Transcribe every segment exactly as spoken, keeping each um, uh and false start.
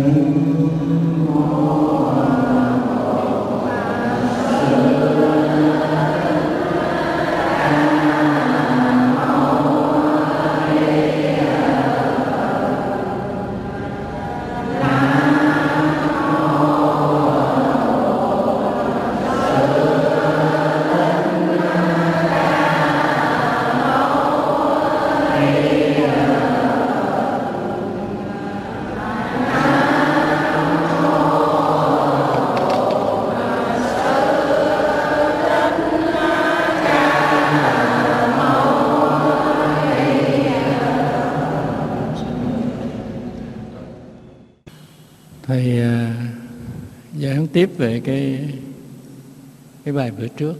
Thầy giảng tiếp về cái cái bài bữa trước.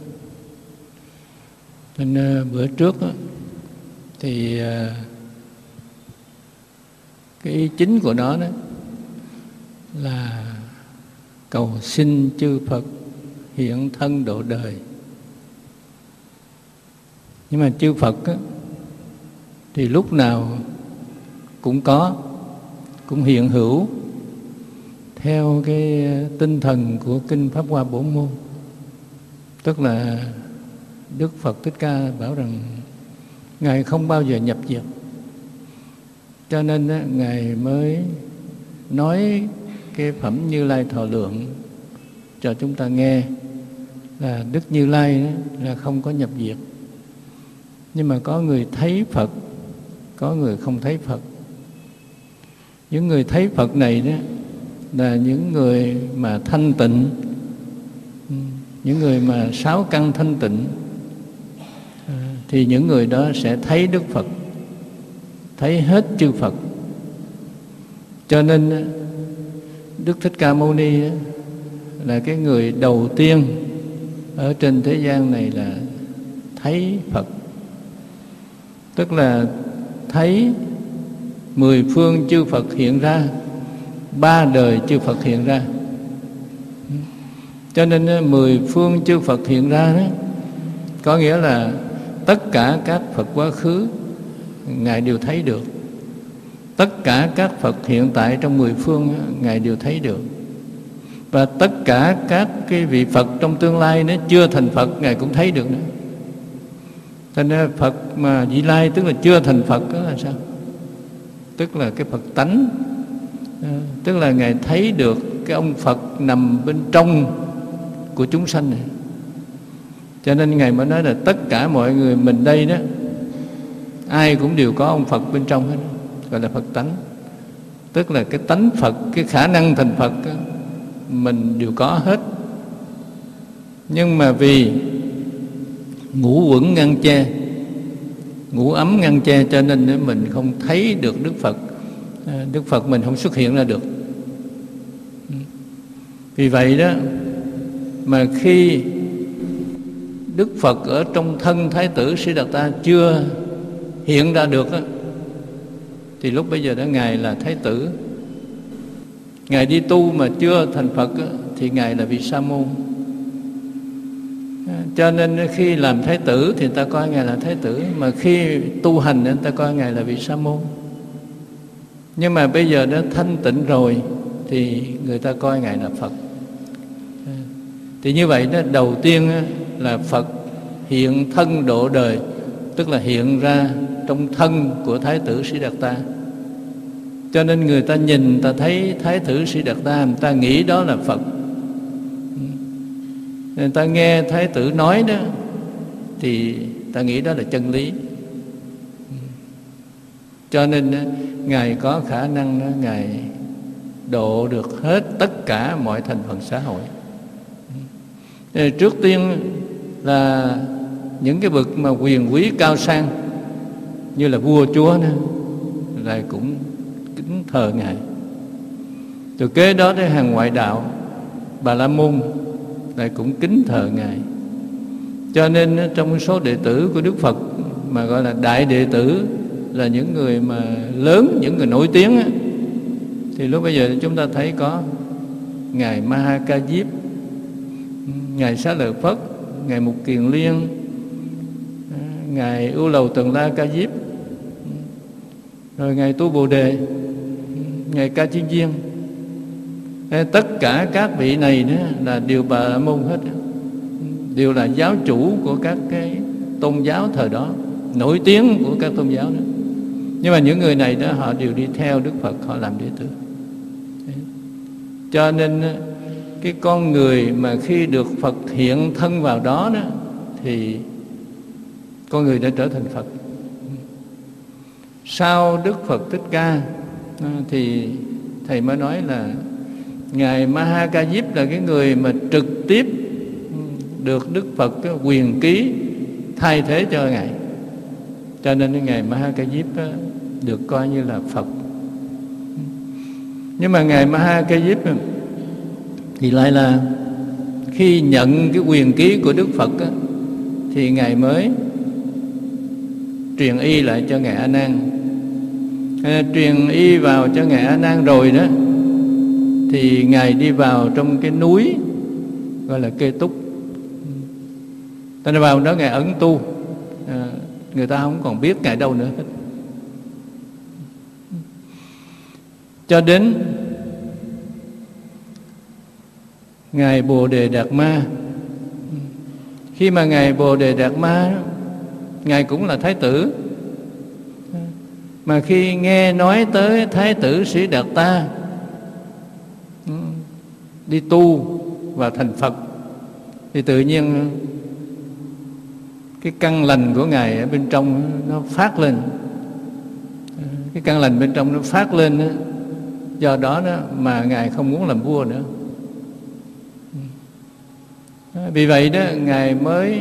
Nên bữa trước đó, thì cái ý chính của nó đó là cầu xin chư Phật hiện thân độ đời. Nhưng mà chư Phật đó, thì lúc nào cũng có, cũng hiện hữu theo cái tinh thần của Kinh Pháp Hoa Bổn Môn. Tức là Đức Phật Thích Ca bảo rằng Ngài không bao giờ nhập diệt. Cho nên á, Ngài mới nói cái phẩm Như Lai Thọ Lượng cho chúng ta nghe là Đức Như Lai đó, là không có nhập diệt. Nhưng mà có người thấy Phật, có người không thấy Phật. Những người thấy Phật này đó là những người mà thanh tịnh, những người mà sáu căn thanh tịnh, thì những người đó sẽ thấy Đức Phật, thấy hết chư Phật. Cho nên Đức Thích Ca Mâu Ni là cái người đầu tiên ở trên thế gian này là thấy Phật. Tức là thấy mười phương chư Phật hiện ra, ba đời chư Phật hiện ra. Cho nên mười phương chư Phật hiện ra đó, có nghĩa là tất cả các Phật quá khứ Ngài đều thấy được. Tất cả các Phật hiện tại trong mười phương Ngài đều thấy được. Và tất cả các cái vị Phật trong tương lai nếu chưa thành Phật Ngài cũng thấy được nữa. Cho nên Phật mà Vị Lai tức là chưa thành Phật đó là sao? Tức là cái Phật tánh, tức là Ngài thấy được cái ông Phật nằm bên trong của chúng sanh này. Cho nên Ngài mới nói là tất cả mọi người mình đây đó, ai cũng đều có ông Phật bên trong hết, gọi là Phật tánh. Tức là cái tánh Phật, cái khả năng thành Phật đó, mình đều có hết. Nhưng mà vì ngũ uẩn ngăn che, ngũ ấm ngăn che, cho nên mình không thấy được Đức Phật. Đức Phật mình không xuất hiện ra được. Vì vậy đó mà khi Đức Phật ở trong thân Thái tử Siddhartha chưa hiện ra được đó, thì lúc bây giờ đó Ngài là Thái tử. Ngài đi tu mà chưa thành Phật đó, thì Ngài là vị Sa môn. Cho nên khi làm Thái tử thì người ta coi Ngài là Thái tử, mà khi tu hành người ta coi Ngài là vị Sa môn. Nhưng mà bây giờ đã thanh tịnh rồi thì người ta coi Ngài là Phật. Thì như vậy đó, đầu tiên là Phật hiện thân độ đời, tức là hiện ra trong thân của Thái tử Siddhartha. Cho nên người ta nhìn, ta thấy Thái tử Siddhartha, người ta nghĩ đó là Phật. Người ta nghe Thái tử nói đó thì ta nghĩ đó là chân lý. Cho nên Ngài có khả năng đó, Ngài độ được hết tất cả mọi thành phần xã hội. Trước tiên là những cái bậc mà quyền quý cao sang như là vua chúa đó, là cũng kính thờ Ngài. Từ kế đó tới hàng ngoại đạo, Bà La Môn lại cũng kính thờ Ngài. Cho nên trong số đệ tử của Đức Phật mà gọi là đại đệ tử, là những người mà lớn, những người nổi tiếng á, thì lúc bây giờ chúng ta thấy có Ngài Ma Ha Ca Diếp, Ngài Xá Lợi Phất, Ngài Mục Kiền Liên, Ngài Ưu Lầu Tần La Ca Diếp, rồi Ngài Tu Bồ Đề, Ngài Ca Chiên Viên. Tất cả các vị này đó là đều Bà La Môn hết, đều là giáo chủ của các cái tôn giáo thời đó, nổi tiếng của các tôn giáo đó. Nhưng mà những người này đó họ đều đi theo Đức Phật, họ làm đệ tử. Cho nên cái con người mà khi được Phật hiện thân vào đó đó thì con người đã trở thành Phật. Sau Đức Phật Thích Ca thì thầy mới nói là ngài Ma Ha Ca Diếp là cái người mà trực tiếp được Đức Phật cái quyền ký thay thế cho ngài. Cho nên ngài Ma Ha Ca Diếp được coi như là Phật. Nhưng mà ngài Ma Ha Ca Diếp thì lại là khi nhận cái quyền ký của Đức Phật á, thì ngài mới truyền y lại cho ngài A Nan. À, truyền y vào cho ngài A Nan rồi đó thì ngài đi vào trong cái núi gọi là Kê Túc. Ta đi vào đó ngài ẩn tu, à, người ta không còn biết ngài đâu nữa hết. Cho đến ngài Bồ Đề Đạt Ma. Khi mà ngài Bồ Đề Đạt Ma, ngài cũng là thái tử, mà khi nghe nói tới thái tử Sĩ Đạt Ta đi tu và thành Phật thì tự nhiên cái căn lành của ngài ở bên trong nó phát lên. Cái căn lành bên trong nó phát lên đó, do đó, đó mà ngài không muốn làm vua nữa. Vì vậy đó ngài mới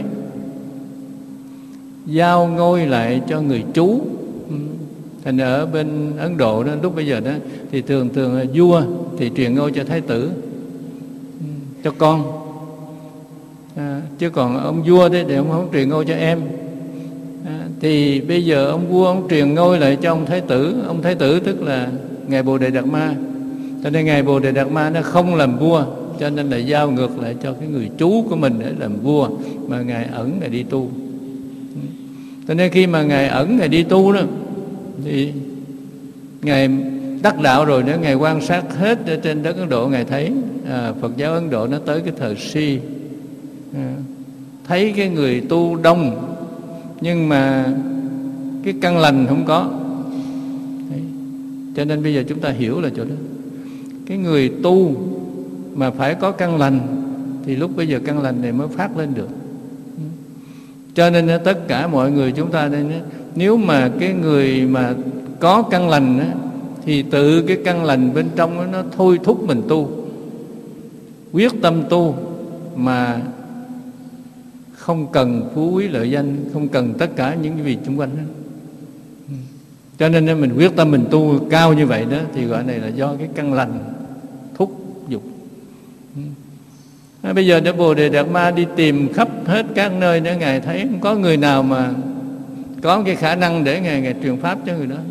giao ngôi lại cho người chú. Thành ở bên Ấn Độ đó lúc bây giờ đó thì thường thường là vua thì truyền ngôi cho thái tử, cho con, à, chứ còn ông vua đấy thì ông không truyền ngôi cho em. À, thì bây giờ ông vua ông truyền ngôi lại cho ông thái tử. Ông thái tử tức là ngài Bồ Đề Đạt Ma. Cho nên ngài Bồ Đề Đạt Ma nó không làm vua, cho nên là giao ngược lại cho cái người chú của mình để làm vua, mà ngài ẩn ngài đi tu. Cho nên khi mà ngài ẩn ngài đi tu đó thì ngài đắc đạo rồi đó, ngài quan sát hết ở trên đất Ấn Độ, ngài thấy à, Phật giáo Ấn Độ nó tới cái thời Si, à, thấy cái người tu đông nhưng mà cái căn lành không có. Đấy. Cho nên bây giờ chúng ta hiểu là chỗ đó, cái người tu mà phải có căn lành thì lúc bây giờ căn lành này mới phát lên được. Cho nên tất cả mọi người chúng ta đây, nếu mà cái người mà có căn lành đó, thì tự cái căn lành bên trong đó, nó thôi thúc mình tu, quyết tâm tu mà không cần phú quý lợi danh, không cần tất cả những cái gì xung quanh đó. Cho nên mình quyết tâm mình tu cao như vậy đó thì gọi này là do cái căn lành thúc giục. À, bây giờ để Bồ Đề Đạt Ma đi tìm khắp hết các nơi để ngài thấy không có người nào mà có cái khả năng để ngài ngài truyền pháp cho người đó.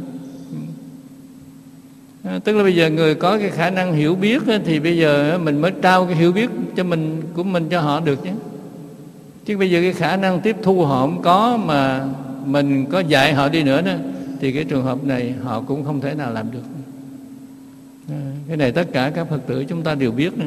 À, tức là bây giờ người có cái khả năng hiểu biết á, thì bây giờ mình mới trao cái hiểu biết cho mình của mình cho họ được chứ. Chứ bây giờ cái khả năng tiếp thu họ không có, mà mình có dạy họ đi nữa đó thì cái trường hợp này họ cũng không thể nào làm được. À, cái này tất cả các Phật tử chúng ta đều biết nữa.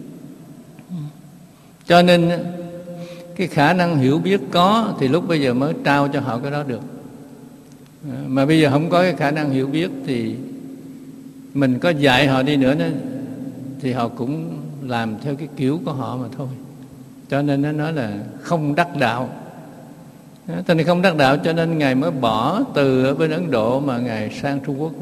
Cho nên cái khả năng hiểu biết có thì lúc bây giờ mới trao cho họ cái đó được. À, mà bây giờ không có cái khả năng hiểu biết thì mình có dạy họ đi nữa đó, thì họ cũng làm theo cái kiểu của họ mà thôi. Cho nên nó nói là không đắc đạo. Cho nên không đắc đạo cho nên ngài mới bỏ từ ở bên Ấn Độ mà ngài sang Trung Quốc.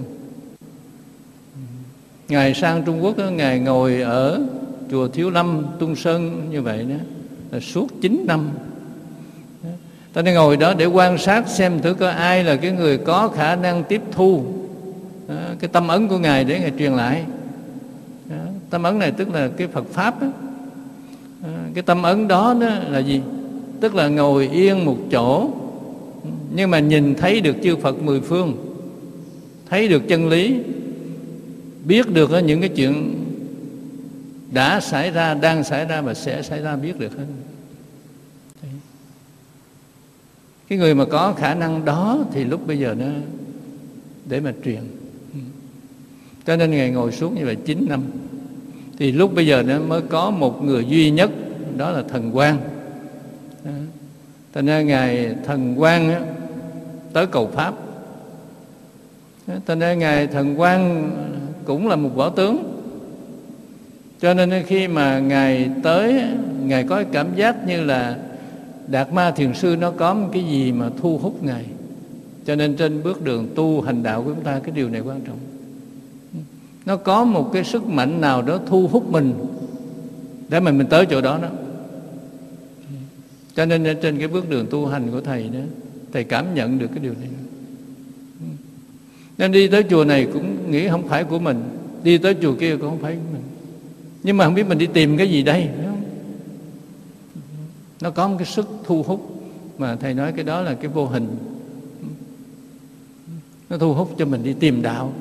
Ngài sang Trung Quốc đó, ngài ngồi ở chùa Thiếu Lâm, Tung Sơn như vậy đó là suốt chín năm. Ta nên ngồi đó để quan sát xem thử có ai là cái người có khả năng tiếp thu đó, cái tâm ấn của ngài để ngài truyền lại. Đó, tâm ấn này tức là cái Phật pháp đó. Đó, cái tâm ấn đó, đó là gì? Tức là ngồi yên một chỗ nhưng mà nhìn thấy được chư Phật mười phương, thấy được chân lý, biết được những cái chuyện đã xảy ra, đang xảy ra và sẽ xảy ra, biết được hết. Cái người mà có khả năng đó thì lúc bây giờ nó để mà truyền. Cho nên ngài ngồi xuống như vậy chín năm. Thì lúc bây giờ nó mới có một người duy nhất, đó là Thần Quang. Thành ra Ngài Thần Quang á, tới cầu Pháp. Thành ra Ngài Thần Quang cũng là một võ tướng. Cho nên khi mà Ngài tới, Ngài có cảm giác như là Đạt Ma Thiền Sư nó có một cái gì mà thu hút Ngài. Cho nên trên bước đường tu hành đạo của chúng ta, cái điều này quan trọng. Nó có một cái sức mạnh nào đó thu hút mình để mà mình tới chỗ đó đó. Cho nên trên cái bước đường tu hành của Thầy đó, Thầy cảm nhận được cái điều này. Nên đi tới chùa này cũng nghĩ không phải của mình, đi tới chùa kia cũng không phải của mình. Nhưng mà không biết mình đi tìm cái gì đây, phải không? Nó có một cái sức thu hút mà Thầy nói cái đó là cái vô hình. Nó thu hút cho mình đi tìm đạo.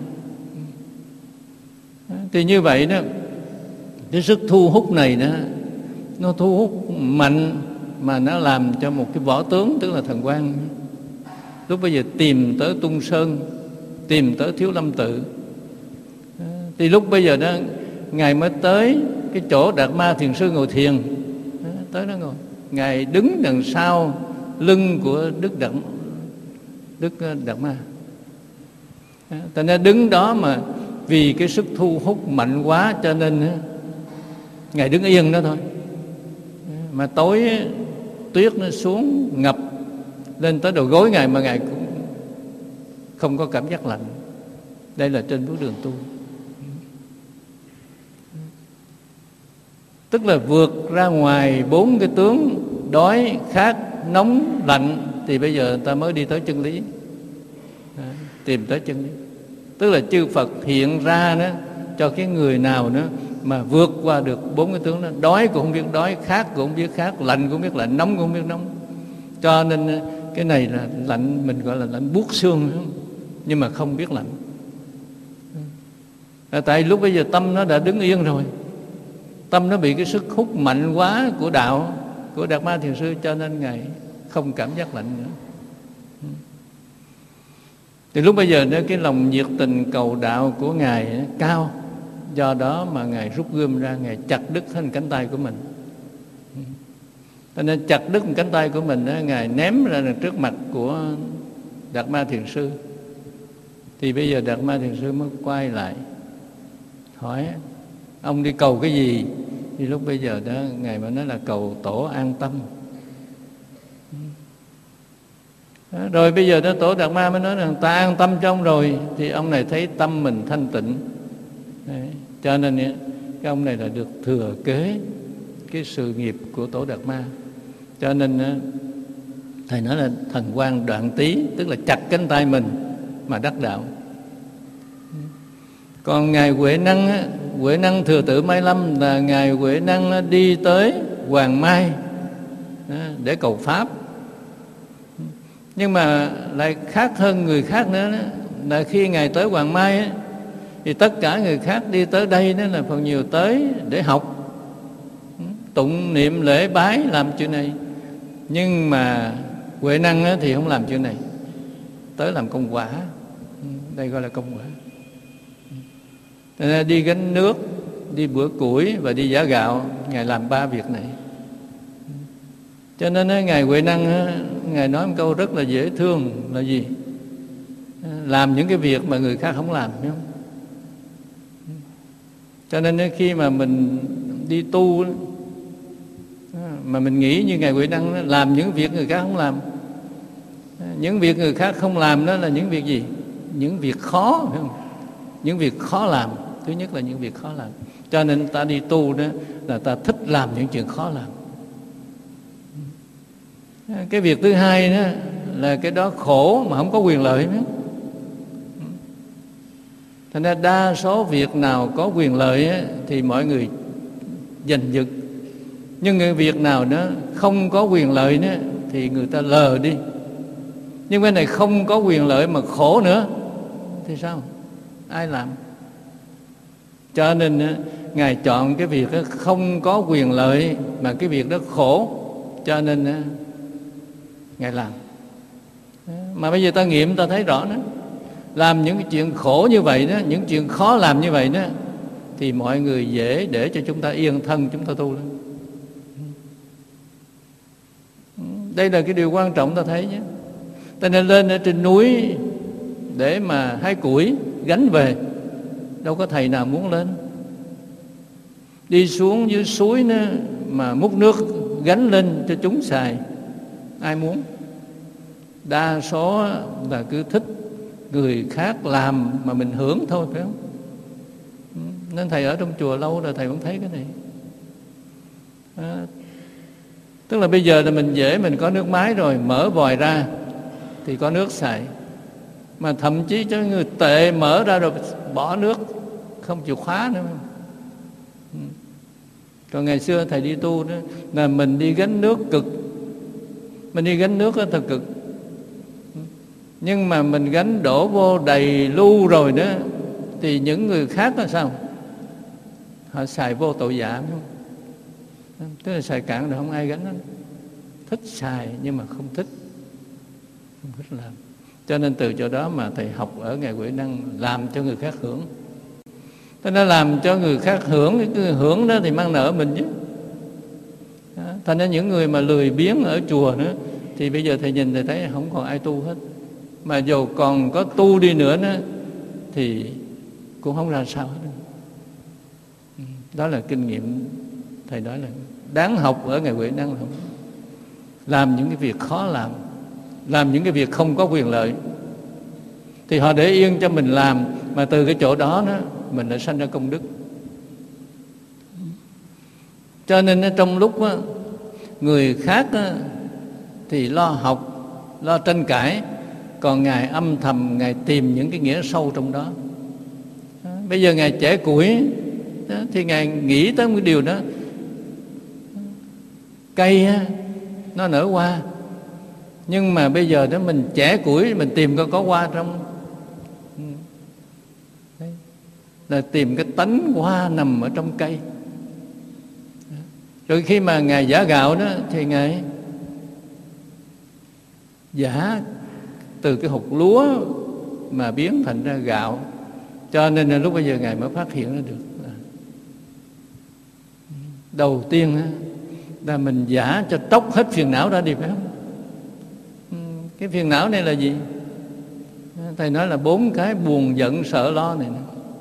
Thì như vậy đó, cái sức thu hút này đó, nó thu hút mạnh mà nó làm cho một cái võ tướng, tức là Thần Quang, lúc bây giờ tìm tới Tung Sơn, tìm tới Thiếu Lâm Tự. Thì lúc bây giờ đó, Ngài mới tới cái chỗ Đạt Ma Thiền Sư ngồi thiền. Tới đó ngồi, Ngài đứng đằng sau lưng của Đức Đạt, Đức Đạt Ma. Thành ra đứng đó mà vì cái sức thu hút mạnh quá cho nên Ngài đứng yên đó thôi. Mà tối tuyết nó xuống ngập lên tới đầu gối Ngài mà Ngài cũng không có cảm giác lạnh. Đây là trên bước đường tu. Tức là vượt ra ngoài bốn cái tướng đói, khát, nóng, lạnh, thì bây giờ ta mới đi tới chân lý, tìm tới chân lý. Tức là chư Phật hiện ra đó cho cái người nào đó mà vượt qua được bốn cái tướng đó. Đói cũng không biết đói, khát cũng không biết khát, lạnh cũng không biết lạnh, nóng cũng không biết nóng. Cho nên cái này là lạnh, mình gọi là lạnh buốt xương, nhưng mà không biết lạnh. Tại lúc bây giờ tâm nó đã đứng yên rồi, tâm nó bị cái sức hút mạnh quá của đạo, của Đạt Ma Thiền Sư, cho nên Ngài không cảm giác lạnh nữa. Thì lúc bây giờ nếu cái lòng nhiệt tình cầu đạo của Ngài cao, do đó mà Ngài rút gươm ra, Ngài chặt đứt thành cánh tay của mình. Cho nên chặt đứt cánh tay của mình đó, Ngài ném ra trước mặt của Đạt Ma Thiền Sư. Thì bây giờ Đạt Ma Thiền Sư mới quay lại hỏi: ông đi cầu cái gì? Thì lúc bây giờ đó Ngài mới nói là cầu tổ an tâm. Rồi bây giờ đó tổ Đạt Ma mới nói rằng ta an tâm cho ông rồi. Thì ông này thấy tâm mình thanh tịnh. Đấy. Cho nên cái ông này là được thừa kế cái sự nghiệp của tổ Đạt Ma. Cho nên Thầy nói là Thần Quang đoạn tí, tức là chặt cánh tay mình mà đắc đạo. Còn Ngài Huệ Năng á, Huệ Năng Thừa Tự Mai Lâm là Ngài Huệ Năng đi tới Hoàng Mai để cầu Pháp. Nhưng mà lại khác hơn người khác nữa đó, là khi Ngài tới Hoàng Mai á, thì tất cả người khác đi tới đây đó là phần nhiều tới để học, tụng niệm lễ bái, làm chuyện này. Nhưng mà Huệ Năng á, thì không làm chuyện này, tới làm công quả. Đây gọi là công quả. Nên đi gánh nước, đi bữa củi và đi giã gạo, Ngài làm ba việc này. Cho nên Ngài Huệ Năng, Ngài nói một câu rất là dễ thương là gì? Làm những cái việc mà người khác không làm, hiểu không? Cho nên khi mà mình đi tu mà mình nghĩ như Ngài Huệ Năng, làm những việc người khác không làm. Những việc người khác không làm đó là những việc gì? Những việc khó, phải không? Những việc khó làm. Thứ nhất là những việc khó làm. Cho nên ta đi tu đó là ta thích làm những chuyện khó làm. Cái việc thứ hai đó là cái đó khổ mà không có quyền lợi. Thành ra đa số việc nào có quyền lợi á, thì mọi người giành giật. Nhưng cái việc nào đó không có quyền lợi đó, thì người ta lờ đi. Nhưng cái này không có quyền lợi mà khổ nữa thì sao? Ai làm? Cho nên á, Ngài chọn cái việc đó không có quyền lợi mà cái việc đó khổ, cho nên á, Ngài làm. Mà bây giờ ta nghiệm ta thấy rõ đó, làm những cái chuyện khổ như vậy đó, những chuyện khó làm như vậy đó, thì mọi người dễ để cho chúng ta yên thân, chúng ta tu lắm. Đây là cái điều quan trọng ta thấy nhé. Ta nên lên ở trên núi để mà hái củi gánh về, đâu có thầy nào muốn lên. Đi xuống dưới suối nữa mà múc nước gánh lên cho chúng xài, ai muốn. Đa số là cứ thích người khác làm mà mình hưởng thôi, phải không? Nên thầy ở trong chùa lâu rồi thầy vẫn thấy cái này. À, tức là bây giờ là mình dễ, mình có nước máy rồi, mở vòi ra thì có nước xài. Mà thậm chí cho người tệ mở ra rồi bỏ nước, không chịu khóa nữa. Còn ngày xưa thầy đi tu đó là mình đi gánh nước cực, mình đi gánh nước đó thật cực. Nhưng mà mình gánh đổ vô đầy lu rồi đó thì những người khác là sao? Họ xài vô tội vạ, phải không? Tức là xài cạn rồi không ai gánh đó. Thích xài nhưng mà không thích, không thích làm. Cho nên từ chỗ đó mà thầy học ở Ngài Huệ Năng làm cho người khác hưởng. Thế nó làm cho người khác hưởng, cái hưởng đó thì mang nợ mình chứ. Đó. Thành ra những người mà lười biếng ở chùa nữa thì bây giờ thầy nhìn thầy thấy không còn ai tu hết. Mà dù còn có tu đi nữa nữa thì cũng không ra sao hết. Đó là kinh nghiệm thầy nói là đáng học ở Ngài Huệ Năng. Làm những cái việc khó làm, làm những cái việc không có quyền lợi thì họ để yên cho mình làm, mà từ cái chỗ đó đó mình đã sanh ra công đức. Cho nên trong lúc đó, người khác đó, thì lo học, lo tranh cãi, còn Ngài âm thầm Ngài tìm những cái nghĩa sâu trong đó. Bây giờ Ngài chẻ củi đó, thì Ngài nghĩ tới một cái điều đó. Cây đó, nó nở hoa, nhưng mà bây giờ đó mình chẻ củi, mình tìm coi có hoa trong. Đấy. Là tìm cái tánh hoa nằm ở trong cây. Rồi khi mà Ngài giã gạo đó thì Ngài giã từ cái hột lúa mà biến thành ra gạo. Cho nên là lúc bây giờ Ngài mới phát hiện ra được. Đầu tiên á, là mình giả cho tróc hết phiền não ra đi, phải không? Cái phiền não này là gì? Thầy nói là bốn cái buồn, giận, sợ, lo này.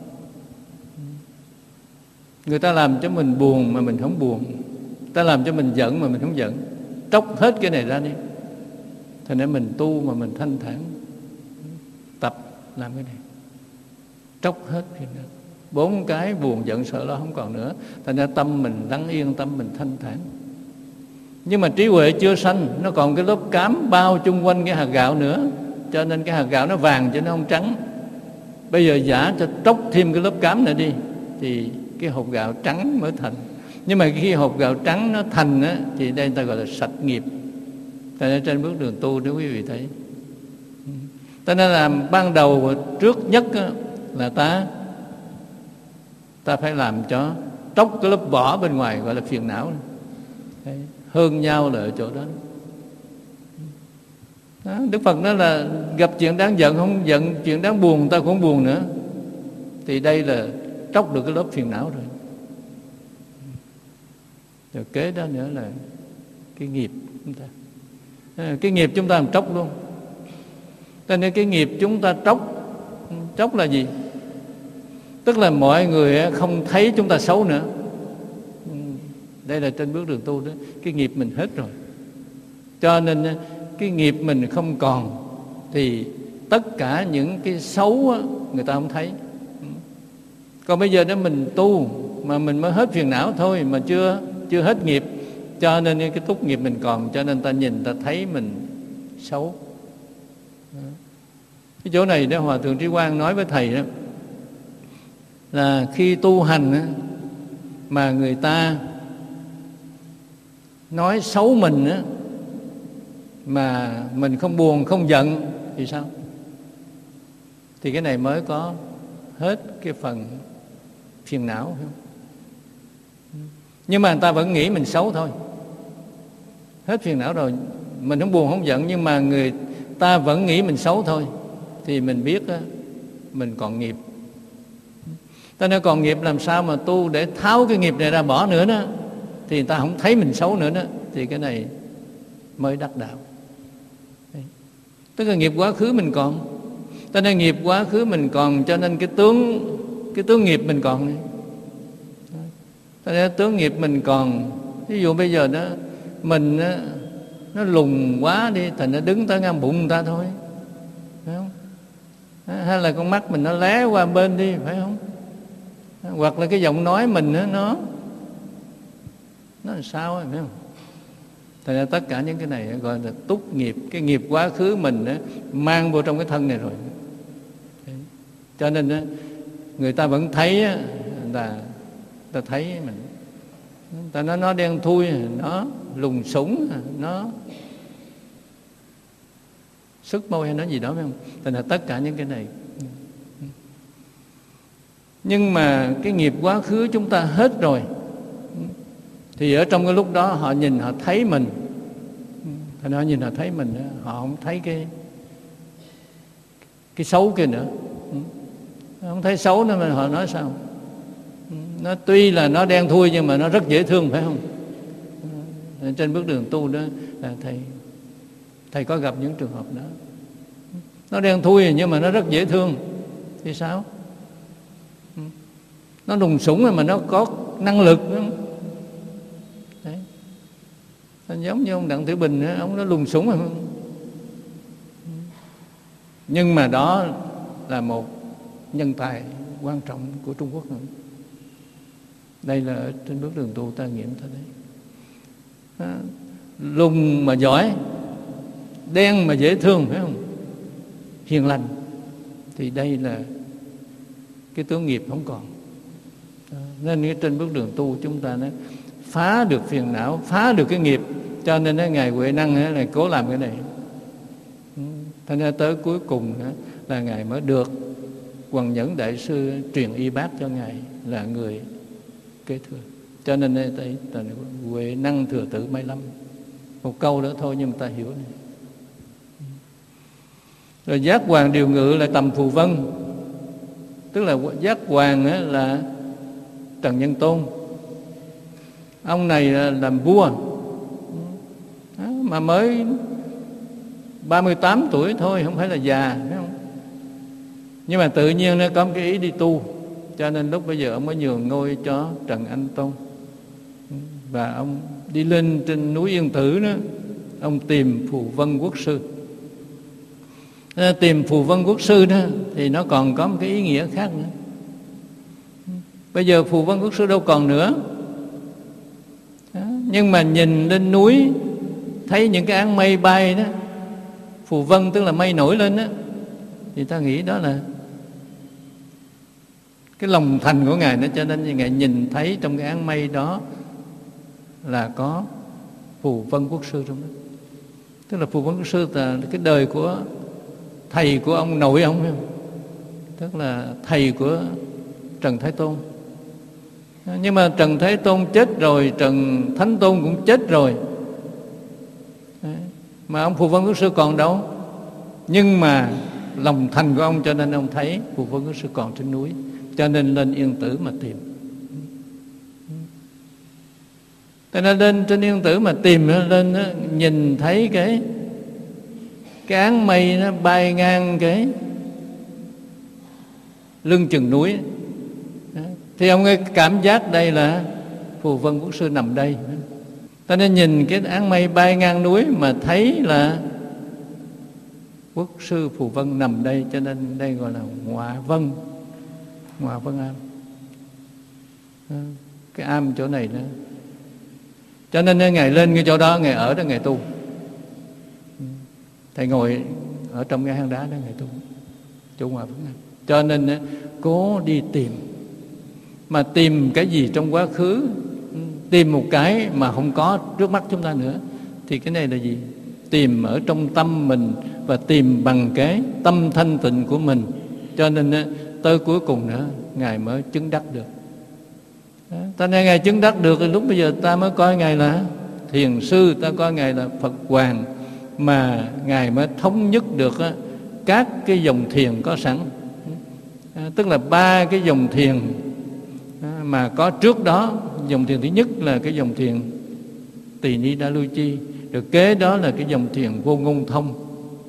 Người ta làm cho mình buồn mà mình không buồn, ta làm cho mình giận mà mình không giận. Tróc hết cái này ra đi. Thành ra mình tu mà mình thanh thản, tập làm cái này, tróc hết phiền não. Bốn cái buồn, giận, sợ, lo không còn nữa. Thành ra tâm mình lắng yên, tâm mình thanh thản. Nhưng mà trí huệ chưa sanh, nó còn cái lớp cám bao chung quanh cái hạt gạo nữa. Cho nên cái hạt gạo nó vàng chứ nó không trắng. Bây giờ giả cho tróc thêm cái lớp cám nữa đi thì cái hột gạo trắng mới thành. Nhưng mà khi hột gạo trắng nó thành á, thì đây người ta gọi là sạch nghiệp. Tại nên trên bước đường tu nếu quý vị thấy, ta nên làm ban đầu trước nhất á, là ta ta phải làm cho tróc cái lớp vỏ bên ngoài gọi là phiền não. Đấy, hơn nhau là ở chỗ đó. Đó, Đức Phật nói là gặp chuyện đáng giận không giận, chuyện đáng buồn ta cũng không buồn nữa. Thì đây là tróc được cái lớp phiền não rồi. Rồi kế đó nữa là cái nghiệp chúng ta. Cái nghiệp chúng ta làm tróc luôn. Cho nên cái nghiệp chúng ta tróc, tróc là gì? Tức là mọi người không thấy chúng ta xấu nữa. Đây là trên bước đường tu đó. Cái nghiệp mình hết rồi, cho nên cái nghiệp mình không còn thì tất cả những cái xấu người ta không thấy. Còn bây giờ đó mình tu mà mình mới hết phiền não thôi, mà chưa chưa hết nghiệp, cho nên cái túc nghiệp mình còn, cho nên ta nhìn ta thấy mình xấu. Cái chỗ này đó Hòa Thượng Trí Quang nói với thầy đó là khi tu hành đó, mà người ta nói xấu mình á, mà mình không buồn không giận thì sao? Thì cái này mới có hết cái phần phiền não, phải không? Nhưng mà người ta vẫn nghĩ mình xấu thôi. Hết phiền não rồi, mình không buồn không giận, nhưng mà người ta vẫn nghĩ mình xấu thôi, thì mình biết á, mình còn nghiệp. Ta nói còn nghiệp làm sao mà tu để tháo cái nghiệp này ra bỏ nữa đó, thì người ta không thấy mình xấu nữa đó, thì cái này mới đắc đạo. Đấy. Tức là nghiệp quá khứ mình còn, ta nói nghiệp quá khứ mình còn, cho nên cái tướng cái tướng nghiệp mình còn này. Ta nói tướng nghiệp mình còn, ví dụ bây giờ đó mình đó, nó lùn quá đi, thành nó đứng tới ngang bụng người ta thôi, phải không? Hay là con mắt mình nó lé qua bên đi, phải không? Hoặc là cái giọng nói mình đó, nó nó làm sao ấy, phải không? Thành ra tất cả những cái này gọi là túc nghiệp, cái nghiệp quá khứ mình đó, mang vô trong cái thân này rồi. Cho nên đó, người ta vẫn thấy là ta thấy mình, ta nói nó đen thui, nó lùng sủng, nó sức môi hay nói gì đó, phải không? Thành ra tất cả những cái này. Nhưng mà cái nghiệp quá khứ chúng ta hết rồi, thì ở trong cái lúc đó họ nhìn họ thấy mình, thành họ nhìn họ thấy mình, họ không thấy cái cái xấu kia nữa, không thấy xấu nữa, mà họ nói sao? Nó tuy là nó đen thui nhưng mà nó rất dễ thương, phải không? Trên bước đường tu đó là thầy thầy có gặp những trường hợp đó, nó đen thui nhưng mà nó rất dễ thương, thì sao? Nó đùng sủng mà nó có năng lực đó. Đấy. Giống như ông Đặng Tiểu Bình đó, ông nó lùng sủng mà. Nhưng mà đó là một nhân tài quan trọng của Trung Quốc nữa. Đây là ở trên bước đường tu ta nghiệm thôi đấy. À, lùng mà giỏi, đen mà dễ thương, phải không? Hiền lành, thì đây là cái tướng nghiệp không còn. À, nên trên bước đường tu chúng ta nó phá được phiền não, phá được cái nghiệp. Cho nên đó, Ngài Huệ Năng là cố làm cái này. Thành ra tới cuối cùng là Ngài mới được Hoằng Nhẫn Đại Sư truyền y bác cho Ngài là người kế thừa. Cho nên đây là Huệ Năng thừa tự Mai Lâm. Một câu nữa thôi nhưng mà ta hiểu này. Rồi Giác Hoàng Điều Ngự là Tầm Phù Vân, tức là Giác Hoàng là Trần Nhân Tôn. Ông này làm vua mà mới ba mươi tám tuổi thôi, không phải là già, phải không? Nhưng mà tự nhiên nó có một cái ý đi tu, cho nên lúc bây giờ ông mới nhường ngôi cho Trần Anh Tôn. Và ông đi lên trên núi Yên Tử đó, ông tìm Phù Vân Quốc Sư. Tìm Phù Vân Quốc Sư đó thì nó còn có một cái ý nghĩa khác nữa. Bây giờ Phù Vân Quốc Sư đâu còn nữa đó, nhưng mà nhìn lên núi thấy những cái áng mây bay đó, phù vân tức là mây nổi lên đó, thì ta nghĩ đó là cái lòng thành của Ngài đó. Cho nên Ngài nhìn thấy trong cái áng mây đó là có Phù Vân Quốc Sư trong đó. Tức là Phù Vân Quốc Sư là cái đời của thầy của ông nội ông, phải không? Tức là thầy của Trần Thái Tôn. Nhưng mà Trần Thái Tôn chết rồi, Trần Thánh Tôn cũng chết rồi, mà ông Phù Vân Quốc Sư còn đâu. Nhưng mà lòng thành của ông cho nên ông thấy Phù Vân Quốc Sư còn trên núi, cho nên lên Yên Tử mà tìm. Cho nên lên trên Yên Tử mà tìm lên đó, nhìn thấy cái cái áng mây nó bay ngang cái lưng chừng núi đó, thì ông ấy cảm giác đây là Phù Vân Quốc Sư nằm đây. Ta nên nhìn cái áng mây bay ngang núi mà thấy là Quốc Sư Phù Vân nằm đây, cho nên đây gọi là Ngọa Vân, Ngọa Vân Am. Cái am chỗ này nữa. Cho nên Ngài lên cái chỗ đó, Ngài ở đó Ngài tu. Thầy ngồi ở trong cái hang đá đó Ngài tu, chỗ Ngọa Vân Am. Cho nên cố đi tìm. Mà tìm cái gì trong quá khứ, tìm một cái mà không có trước mắt chúng ta nữa, thì cái này là gì? Tìm ở trong tâm mình và tìm bằng cái tâm thanh tịnh của mình. Cho nên tới cuối cùng nữa Ngài mới chứng đắc được. Ta nên Ngài chứng đắc được thì lúc bây giờ ta mới coi Ngài là thiền sư, ta coi Ngài là Phật Hoàng, mà Ngài mới thống nhất được các cái dòng thiền có sẵn. Tức là ba cái dòng thiền Mà có trước đó, dòng thiền thứ nhất là cái dòng thiền Tỳ Ni Đa Lưu Chi, rồi kế đó là cái dòng thiền Vô Ngôn Thông.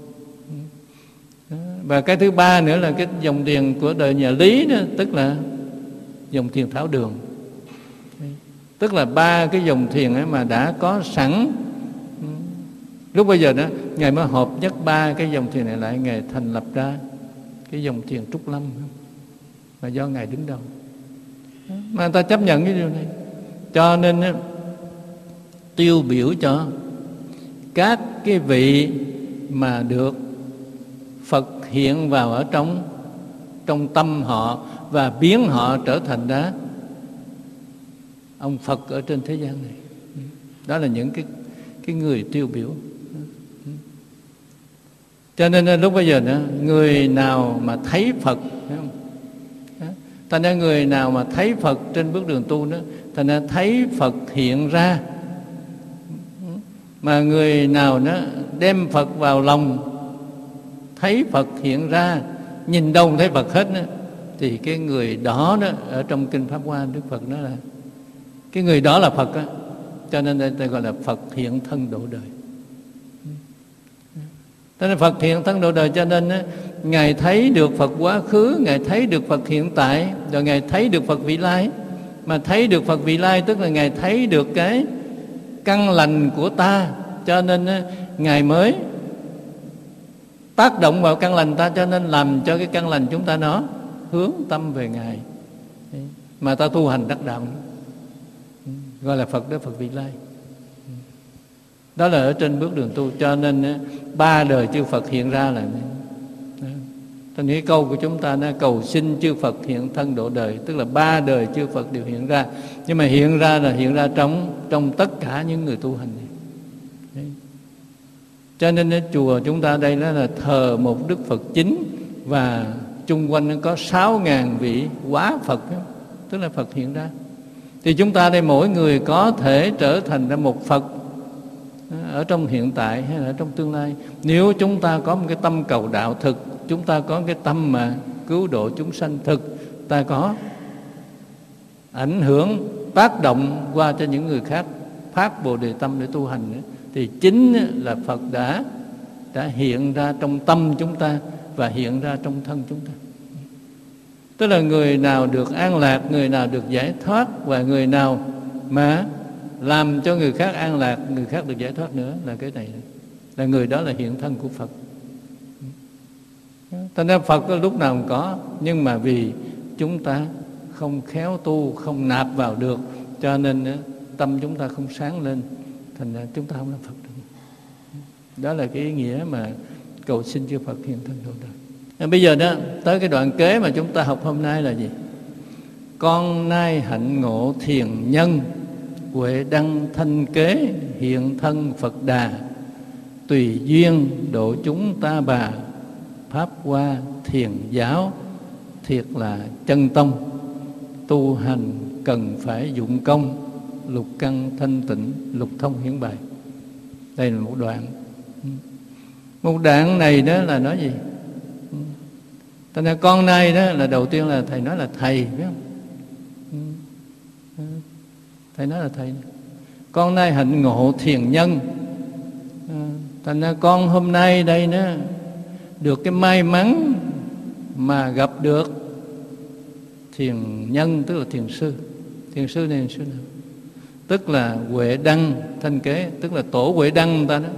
Và cái thứ ba nữa là cái dòng thiền của đời nhà Lý đó, tức là dòng thiền Thảo Đường. Tức là ba cái dòng thiền ấy mà đã có sẵn. Lúc bây giờ đó Ngài mới hợp nhất ba cái dòng thiền này lại, Ngài thành lập ra cái dòng thiền Trúc Lâm, mà do Ngài đứng đầu. Mà người ta chấp nhận cái điều này, cho nên tiêu biểu cho các cái vị mà được Phật hiện vào ở trong trong tâm họ và biến họ trở thành đã ông Phật ở trên thế gian này. Đó là những cái cái người tiêu biểu. Cho nên lúc bây giờ đó, người nào mà thấy Phật, thấy không? Thành ra người nào mà thấy Phật trên bước đường tu đó, thành ra thấy Phật hiện ra. Mà người nào đó đem Phật vào lòng, thấy Phật hiện ra, nhìn đâu thấy Phật hết đó, thì cái người đó đó ở trong kinh Pháp Hoa Đức Phật nói là cái người đó là Phật đó. Cho nên đây ta gọi là Phật hiện thân độ đời. Cho nên Phật hiện thân độ đời, cho nên á, Ngài thấy được Phật quá khứ, Ngài thấy được Phật hiện tại, rồi Ngài thấy được Phật vị lai. Mà thấy được Phật vị lai tức là Ngài thấy được cái căn lành của ta. Cho nên á, Ngài mới tác động vào căn lành ta, cho nên làm cho cái căn lành chúng ta nó hướng tâm về Ngài, mà ta tu hành đắc đạo, gọi là Phật đó, Phật vị lai. Đó là ở trên bước đường tu. Cho nên á, ba đời chư Phật hiện ra là ta nghĩ câu của chúng ta là cầu xin chư Phật hiện thân độ đời, tức là ba đời chư Phật đều hiện ra. Nhưng mà hiện ra là hiện ra trong trong tất cả những người tu hành này. Đấy. Cho nên ở chùa chúng ta đây đó là thờ một Đức Phật chính, và chung quanh có sáu ngàn vị quá Phật đó, tức là Phật hiện ra. Thì chúng ta đây mỗi người có thể trở thành ra một Phật ở trong hiện tại hay là ở trong tương lai. Nếu chúng ta có một cái tâm cầu đạo thực, chúng ta có cái tâm mà cứu độ chúng sanh thực, ta có ảnh hưởng, tác động qua cho những người khác phát Bồ Đề tâm để tu hành nữa, thì chính là Phật đã đã hiện ra trong tâm chúng ta và hiện ra trong thân chúng ta. Tức là người nào được an lạc, người nào được giải thoát, và người nào mà làm cho người khác an lạc, người khác được giải thoát nữa, là cái này, là người đó là hiện thân của Phật. Thành ra Phật lúc nào cũng có, nhưng mà vì chúng ta không khéo tu, không nạp vào được, cho nên tâm chúng ta không sáng lên, thành ra chúng ta không làm Phật được. Đó là cái ý nghĩa mà cầu xin chư Phật hiện thân độ đời. Bây giờ đó tới cái đoạn kế mà chúng ta học hôm nay là gì? Con nay hạnh ngộ thiền nhân, huệ đăng thanh kế, hiện thân Phật Đà, tùy duyên độ chúng ta bà, pháp hoa thiền giáo, thiệt là chân tông, tu hành cần phải dụng công, lục căn thanh tịnh, lục thông hiển bài. Đây là một đoạn. Một đoạn này đó là nói gì? Thành ra con nay đó là đầu tiên là thầy nói là thầy, biết không? Thầy nói là thầy. Con nay hạnh ngộ thiền nhân. Thành ra con hôm nay đây đó được cái may mắn mà gặp được thiền nhân, tức là thiền sư. Thiền sư này là sư nào? Tức là Huệ Đăng Thanh Kế, tức là tổ Huệ Đăng người ta đó.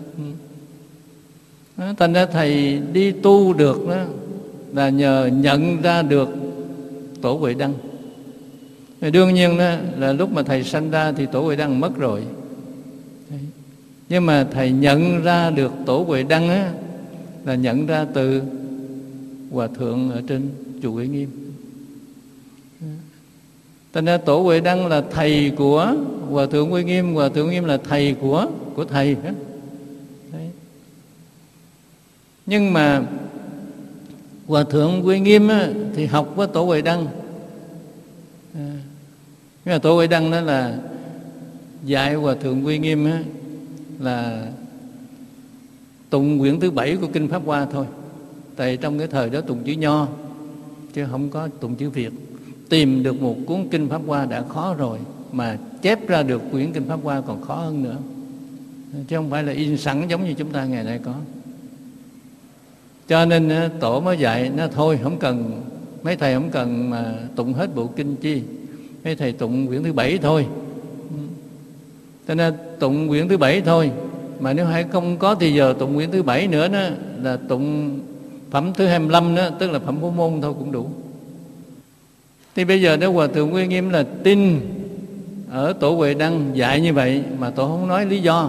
Đó, thành ra thầy đi tu được đó là nhờ nhận ra được tổ Huệ Đăng. Thì đương nhiên đó là lúc mà thầy sanh ra thì tổ Huệ Đăng mất rồi. Đấy. Nhưng mà thầy nhận ra được tổ Huệ Đăng á, là nhận ra từ Hòa Thượng ở trên chùa Uy Nghiêm. Thành ra tổ Huệ Đăng là thầy của Hòa Thượng Uy Nghiêm, Hòa Thượng Uy Nghiêm là thầy của của thầy. Đấy. Nhưng mà Hòa Thượng Uy Nghiêm á, thì học với tổ Huệ Đăng. À, nhưng mà tổ Huệ Đăng đó là dạy Hòa Thượng Uy Nghiêm á, là tụng quyển thứ bảy của kinh Pháp Hoa thôi. Tại trong cái thời đó tụng chữ Nho chứ không có tụng chữ Việt. tìm được một cuốn kinh Pháp Hoa đã khó rồi, mà chép ra được quyển kinh Pháp Hoa còn khó hơn nữa, chứ không phải là in sẵn giống như chúng ta ngày nay có. Cho nên Tổ mới dạy nó thôi, không cần, mấy thầy không cần mà tụng hết bộ kinh chi, mấy thầy tụng quyển thứ bảy thôi. Cho nên tụng quyển thứ bảy thôi, mà nếu hay không có thì giờ tụng quyển thứ bảy nữa đó, là tụng phẩm thứ hai mươi lăm đó, tức là phẩm Phổ Môn thôi cũng đủ. Thì bây giờ nếu Hòa Thượng Uy Nghiêm là tin ở Tổ Huệ Đăng dạy như vậy mà Tổ không nói lý do.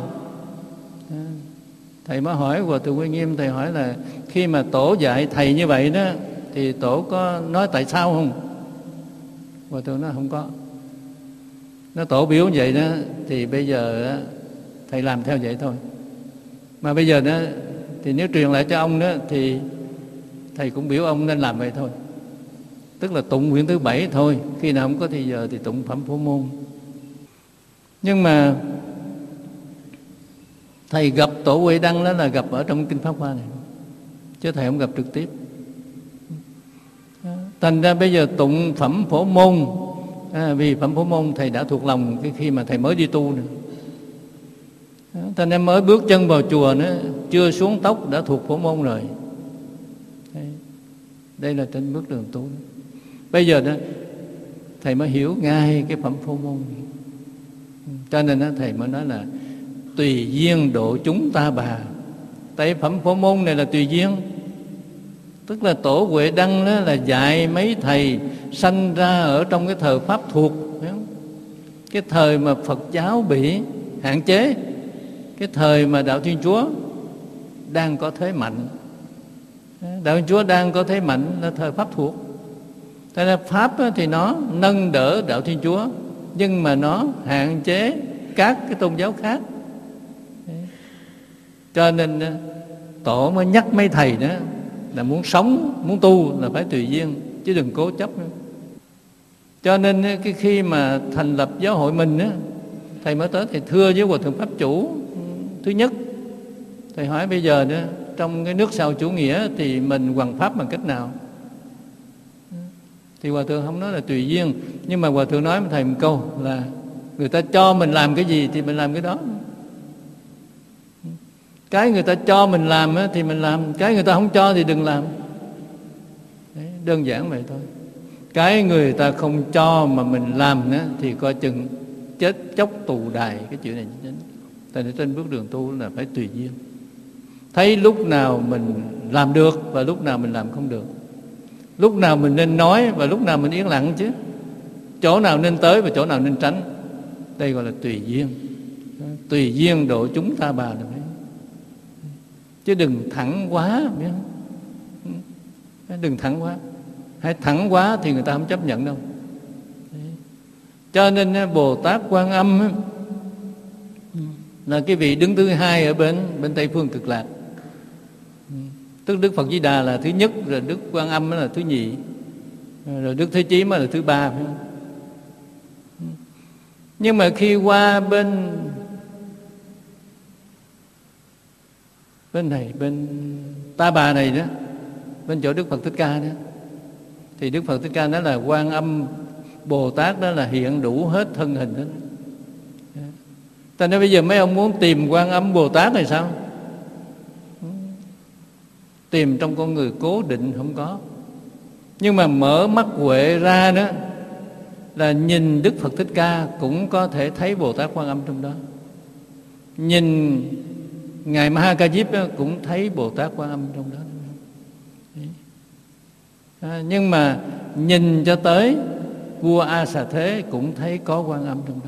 Thầy mới hỏi Hòa Thượng Uy Nghiêm, thầy hỏi là khi mà Tổ dạy thầy như vậy đó thì Tổ có nói tại sao không? Hòa Thượng nói không có. Nó Tổ biểu vậy đó thì bây giờ đó, thầy làm theo vậy thôi. Mà bây giờ đó thì nếu truyền lại cho ông đó thì thầy cũng biểu ông nên làm vậy thôi. Tức là tụng quyển thứ bảy thôi, khi nào không có thì giờ thì tụng phẩm Phổ Môn. Nhưng mà thầy gặp Tổ Huệ Đăng đó là gặp ở trong kinh Pháp Hoa này, chứ thầy không gặp trực tiếp. Thành ra bây giờ tụng phẩm Phổ Môn, à, vì phẩm Phổ Môn thầy đã thuộc lòng cái khi mà thầy mới đi tu nữa. Thành ra mới bước chân vào chùa nữa, chưa xuống tóc đã thuộc Phổ Môn rồi. Đây, đây là trên bước đường tu. Bây giờ đó thầy mới hiểu ngay cái phẩm Phổ Môn. Cho nên đó, thầy mới nói là tùy duyên độ chúng ta bà. Tại phẩm Phổ Môn này là tùy duyên, tức là Tổ Huệ Đăng đó là dạy mấy thầy sanh ra ở trong cái thời Pháp thuộc, cái thời mà Phật giáo bị hạn chế, cái thời mà Đạo Thiên Chúa đang có thế mạnh. Đạo Thiên Chúa đang có thế mạnh là thời Pháp thuộc. Thế nên Pháp thì nó nâng đỡ Đạo Thiên Chúa, nhưng mà nó hạn chế các cái tôn giáo khác. Cho nên Tổ mới nhắc mấy thầy đó là muốn sống, muốn tu là phải tùy duyên, chứ đừng cố chấp nữa. Cho nên cái khi mà thành lập giáo hội mình á, thầy mới tới thầy thưa với Hòa Thượng Pháp Chủ. Thứ nhất, thầy hỏi bây giờ đó, trong cái nước sau chủ nghĩa thì mình hoằng pháp bằng cách nào? Thì Hòa Thượng không nói là tùy duyên, nhưng mà Hòa Thượng nói với thầy một câu là người ta cho mình làm cái gì thì mình làm cái đó. Cái người ta cho mình làm thì mình làm, cái người ta không cho thì đừng làm. Đấy, đơn giản vậy thôi. Cái người ta không cho mà mình làm đó, thì coi chừng chết chóc tù đài. Cái chuyện này chính. Tại nên trên bước đường tu là phải tùy duyên. Thấy lúc nào mình làm được và lúc nào mình làm không được. Lúc nào mình nên nói và lúc nào mình yên lặng chứ. Chỗ nào nên tới và chỗ nào nên tránh. Đây gọi là tùy duyên. Tùy duyên độ chúng ta bà là phải. Chứ đừng thẳng quá, biết không? Đừng thẳng quá. Hay thẳng quá thì người ta không chấp nhận đâu. Cho nên Bồ Tát Quan Âm là cái vị đứng thứ hai ở bên bên Tây phương Cực Lạc. Tức Đức Phật Di Đà là thứ nhất, rồi Đức Quan Âm là thứ nhì, rồi Đức Thế Chí mới là thứ ba, phải không? Nhưng mà khi qua bên bên này, bên Ta Bà này đó, bên chỗ Đức Phật Thích Ca đó, thì Đức Phật Thích Ca nói là Quan Âm Bồ Tát đó là hiện đủ hết thân hình đó. Tại nên bây giờ mấy ông muốn tìm Quan Âm Bồ Tát thì sao? Tìm trong con người cố định không có. Nhưng mà mở mắt huệ ra đó là nhìn Đức Phật Thích Ca cũng có thể thấy Bồ Tát Quan Âm trong đó. Nhìn Ngài Ma Ha Ca Diếp cũng thấy Bồ Tát Quan Âm trong đó. À, nhưng mà nhìn cho tới vua A Xà Thế cũng thấy có Quan Âm trong đó.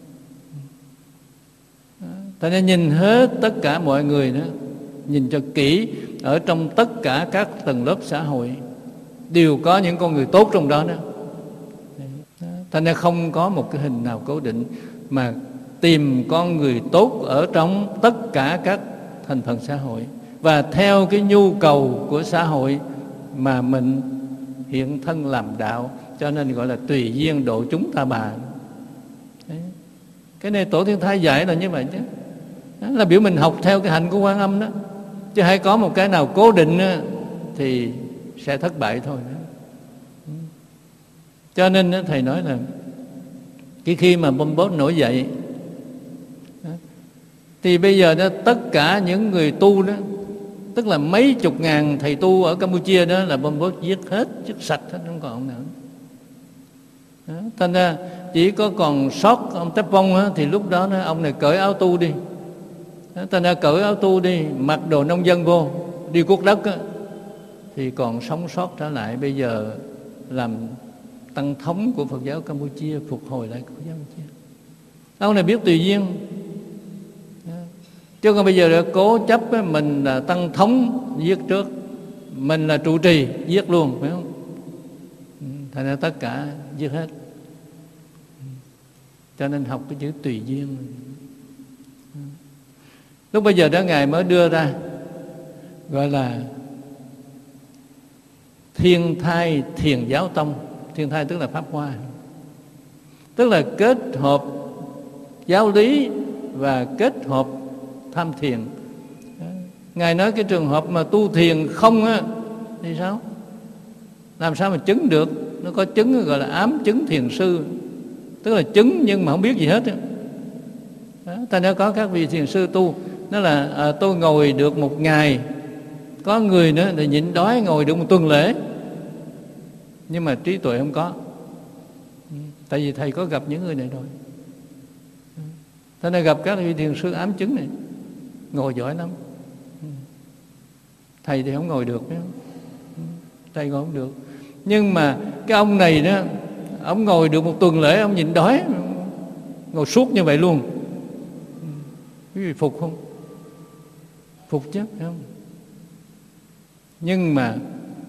Tại nên nhìn hết tất cả mọi người đó, nhìn cho kỹ ở trong tất cả các tầng lớp xã hội đều có những con người tốt trong đó đó. Thành ra không có một cái hình nào cố định, mà tìm con người tốt ở trong tất cả các thành phần xã hội, và theo cái nhu cầu của xã hội mà mình hiện thân làm đạo. Cho nên gọi là tùy duyên độ chúng ta bà. Đấy. Cái này Tổ Thiên Thai dạy là như vậy chứ. Đó là biểu mình học theo cái hạnh của Quan Âm đó. Chứ hay có một cái nào cố định thì sẽ thất bại thôi. Cho nên thầy nói là cái khi mà Pol Pot nổi dậy thì bây giờ đó, tất cả những người tu đó, tức là mấy chục ngàn thầy tu ở Campuchia đó là Pol Pot giết hết, giết sạch hết, không còn ông nào. Đó, thành ra chỉ có còn sót ông Tép Vong á, thì lúc đó nó, ông này cởi áo tu đi. Đó, thành ra cởi áo tu đi, mặc đồ nông dân vô, đi cuốc đất á, thì còn sống sót trở lại. Bây giờ làm tăng thống của Phật giáo Campuchia, phục hồi lại Phật giáo Campuchia. Ông này biết tùy duyên. Đó. Chứ còn bây giờ đã cố chấp á, mình là tăng thống giết trước, mình là trụ trì giết luôn, phải không? Thành ra tất cả giết hết. Cho nên học cái chữ tùy duyên. Lúc bây giờ đó Ngài mới đưa ra gọi là Thiên Thai Thiền Giáo Tông. Thiên Thai tức là Pháp Hoa, tức là kết hợp giáo lý và kết hợp tham thiền. Ngài nói cái trường hợp mà tu thiền không á thì sao? Làm sao mà chứng được? Nó có chứng gọi là ám chứng thiền sư, tức là chứng nhưng mà không biết gì hết. Đó, ta đã có các vị thiền sư tu, nó là à, tôi ngồi được một ngày, có người nữa thì nhịn đói ngồi được một tuần lễ, nhưng mà trí tuệ không có. Tại vì thầy có gặp những người này rồi. Thế nên gặp các vị thiền sư ám chứng này, ngồi giỏi lắm. Thầy thì không ngồi được, thầy ngồi không được. Nhưng mà cái ông này đó, ông ngồi được một tuần lễ, ông nhịn đói, ngồi suốt như vậy luôn. Quý vị phục không? Phục chứ, phải không? Nhưng mà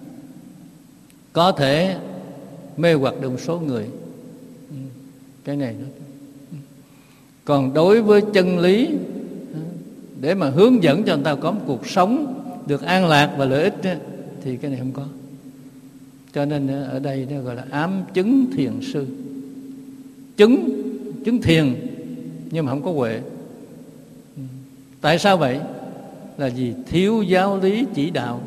có thể mê hoặc được một số người. Cái này đó. Còn đối với chân lý, để mà hướng dẫn cho người ta có một cuộc sống được an lạc và lợi ích đó, thì cái này không có. Cho nên ở đây nó gọi là ám chứng thiền sư. Chứng, chứng thiền nhưng mà không có huệ. Tại sao vậy? Là vì thiếu giáo lý chỉ đạo.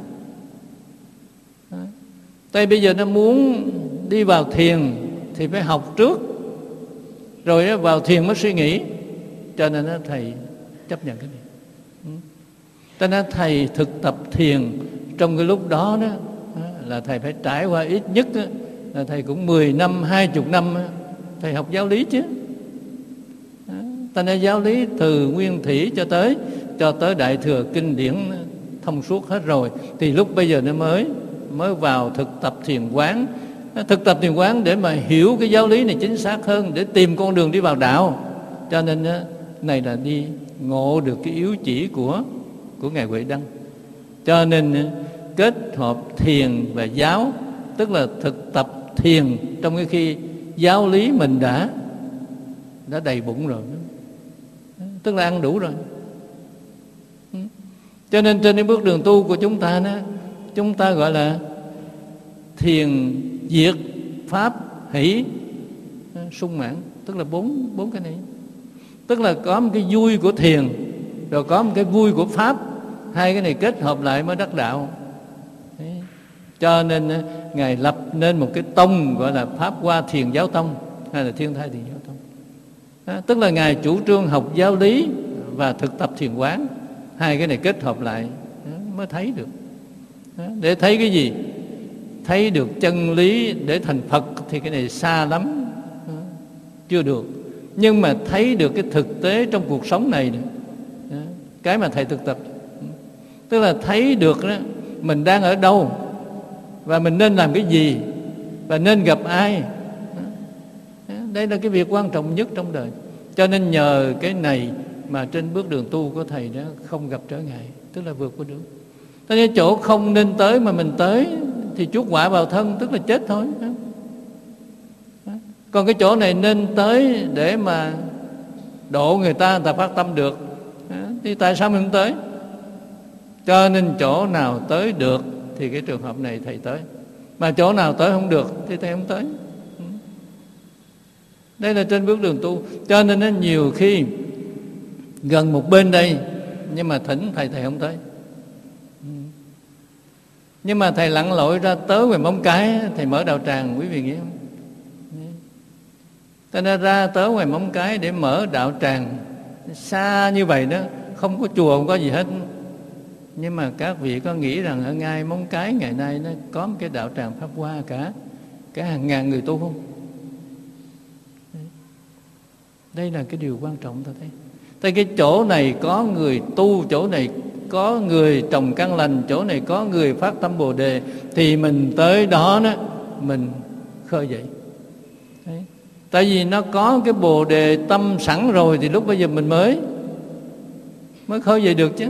Tại bây giờ nó muốn đi vào thiền thì phải học trước, rồi vào thiền mới suy nghĩ. Cho nên thầy chấp nhận cái này. Cho nên thầy thực tập thiền trong cái lúc đó đó là thầy phải trải qua ít nhất là thầy cũng mười năm, hai mươi năm thầy học giáo lý chứ. Cho nên giáo lý từ nguyên thủy cho tới cho tới đại thừa kinh điển thông suốt hết rồi, thì lúc bây giờ nó mới mới vào thực tập thiền quán. Thực tập thiền quán để mà hiểu cái giáo lý này chính xác hơn, để tìm con đường đi vào đạo. Cho nên này là đi ngộ được cái yếu chỉ của của Ngài Huệ Đăng. Cho nên kết hợp thiền và giáo, tức là thực tập thiền trong cái khi giáo lý mình đã đã đầy bụng rồi, tức là ăn đủ rồi. Cho nên trên cái bước đường tu của chúng ta đó, chúng ta gọi là thiền diệt pháp hỷ sung mãn, tức là bốn bốn cái này. Tức là có một cái vui của thiền, rồi có một cái vui của pháp, hai cái này kết hợp lại mới đắc đạo. Đấy. Cho nên Ngài lập nên một cái tông gọi là Pháp Hoa Thiền Giáo Tông, hay là Thiên Thai Thiền Giáo Tông. Đó, tức là Ngài chủ trương học giáo lý và thực tập thiền quán, hai cái này kết hợp lại đó, mới thấy được. Đó, để thấy cái gì? Thấy được chân lý để thành Phật thì cái này xa lắm, đó, chưa được. Nhưng mà thấy được cái thực tế trong cuộc sống này nữa, đó, cái mà thầy thực tập, tức là thấy được đó, mình đang ở đâu và mình nên làm cái gì và nên gặp ai. Đó, đây là cái việc quan trọng nhất trong đời. Cho nên nhờ cái này mà trên bước đường tu của thầy đó không gặp trở ngại, tức là vượt qua được. Cho nên chỗ không nên tới mà mình tới thì chuốc họa vào thân, tức là chết thôi. Đó. Còn cái chỗ này nên tới để mà độ người ta, người ta phát tâm được, đó, thì tại sao mình không tới? Cho nên chỗ nào tới được thì cái trường hợp này thầy tới, mà chỗ nào tới không được thì thầy không tới. Đây là trên bước đường tu. Cho nên nó nhiều khi gần một bên đây, nhưng mà thỉnh thầy thầy không tới. Nhưng mà thầy lặn lội ra tới về Móng Cái, thầy mở đạo tràng, quý vị nghĩ không? Ta nên ra tới ngoài Móng Cái để mở đạo tràng xa như vậy đó, không có chùa, không có gì hết. Nhưng mà các vị có nghĩ rằng ở ngay Móng Cái ngày nay nó có một cái đạo tràng Pháp Hoa cả cả hàng ngàn người tu không? Đây là cái điều quan trọng ta thấy. Tại cái chỗ này có người tu, chỗ này có người trồng căn lành, chỗ này có người phát tâm Bồ Đề, thì mình tới đó đó mình khơi dậy. Đấy. Tại vì nó có cái Bồ Đề tâm sẵn rồi thì lúc bây giờ mình mới mới khơi dậy được chứ.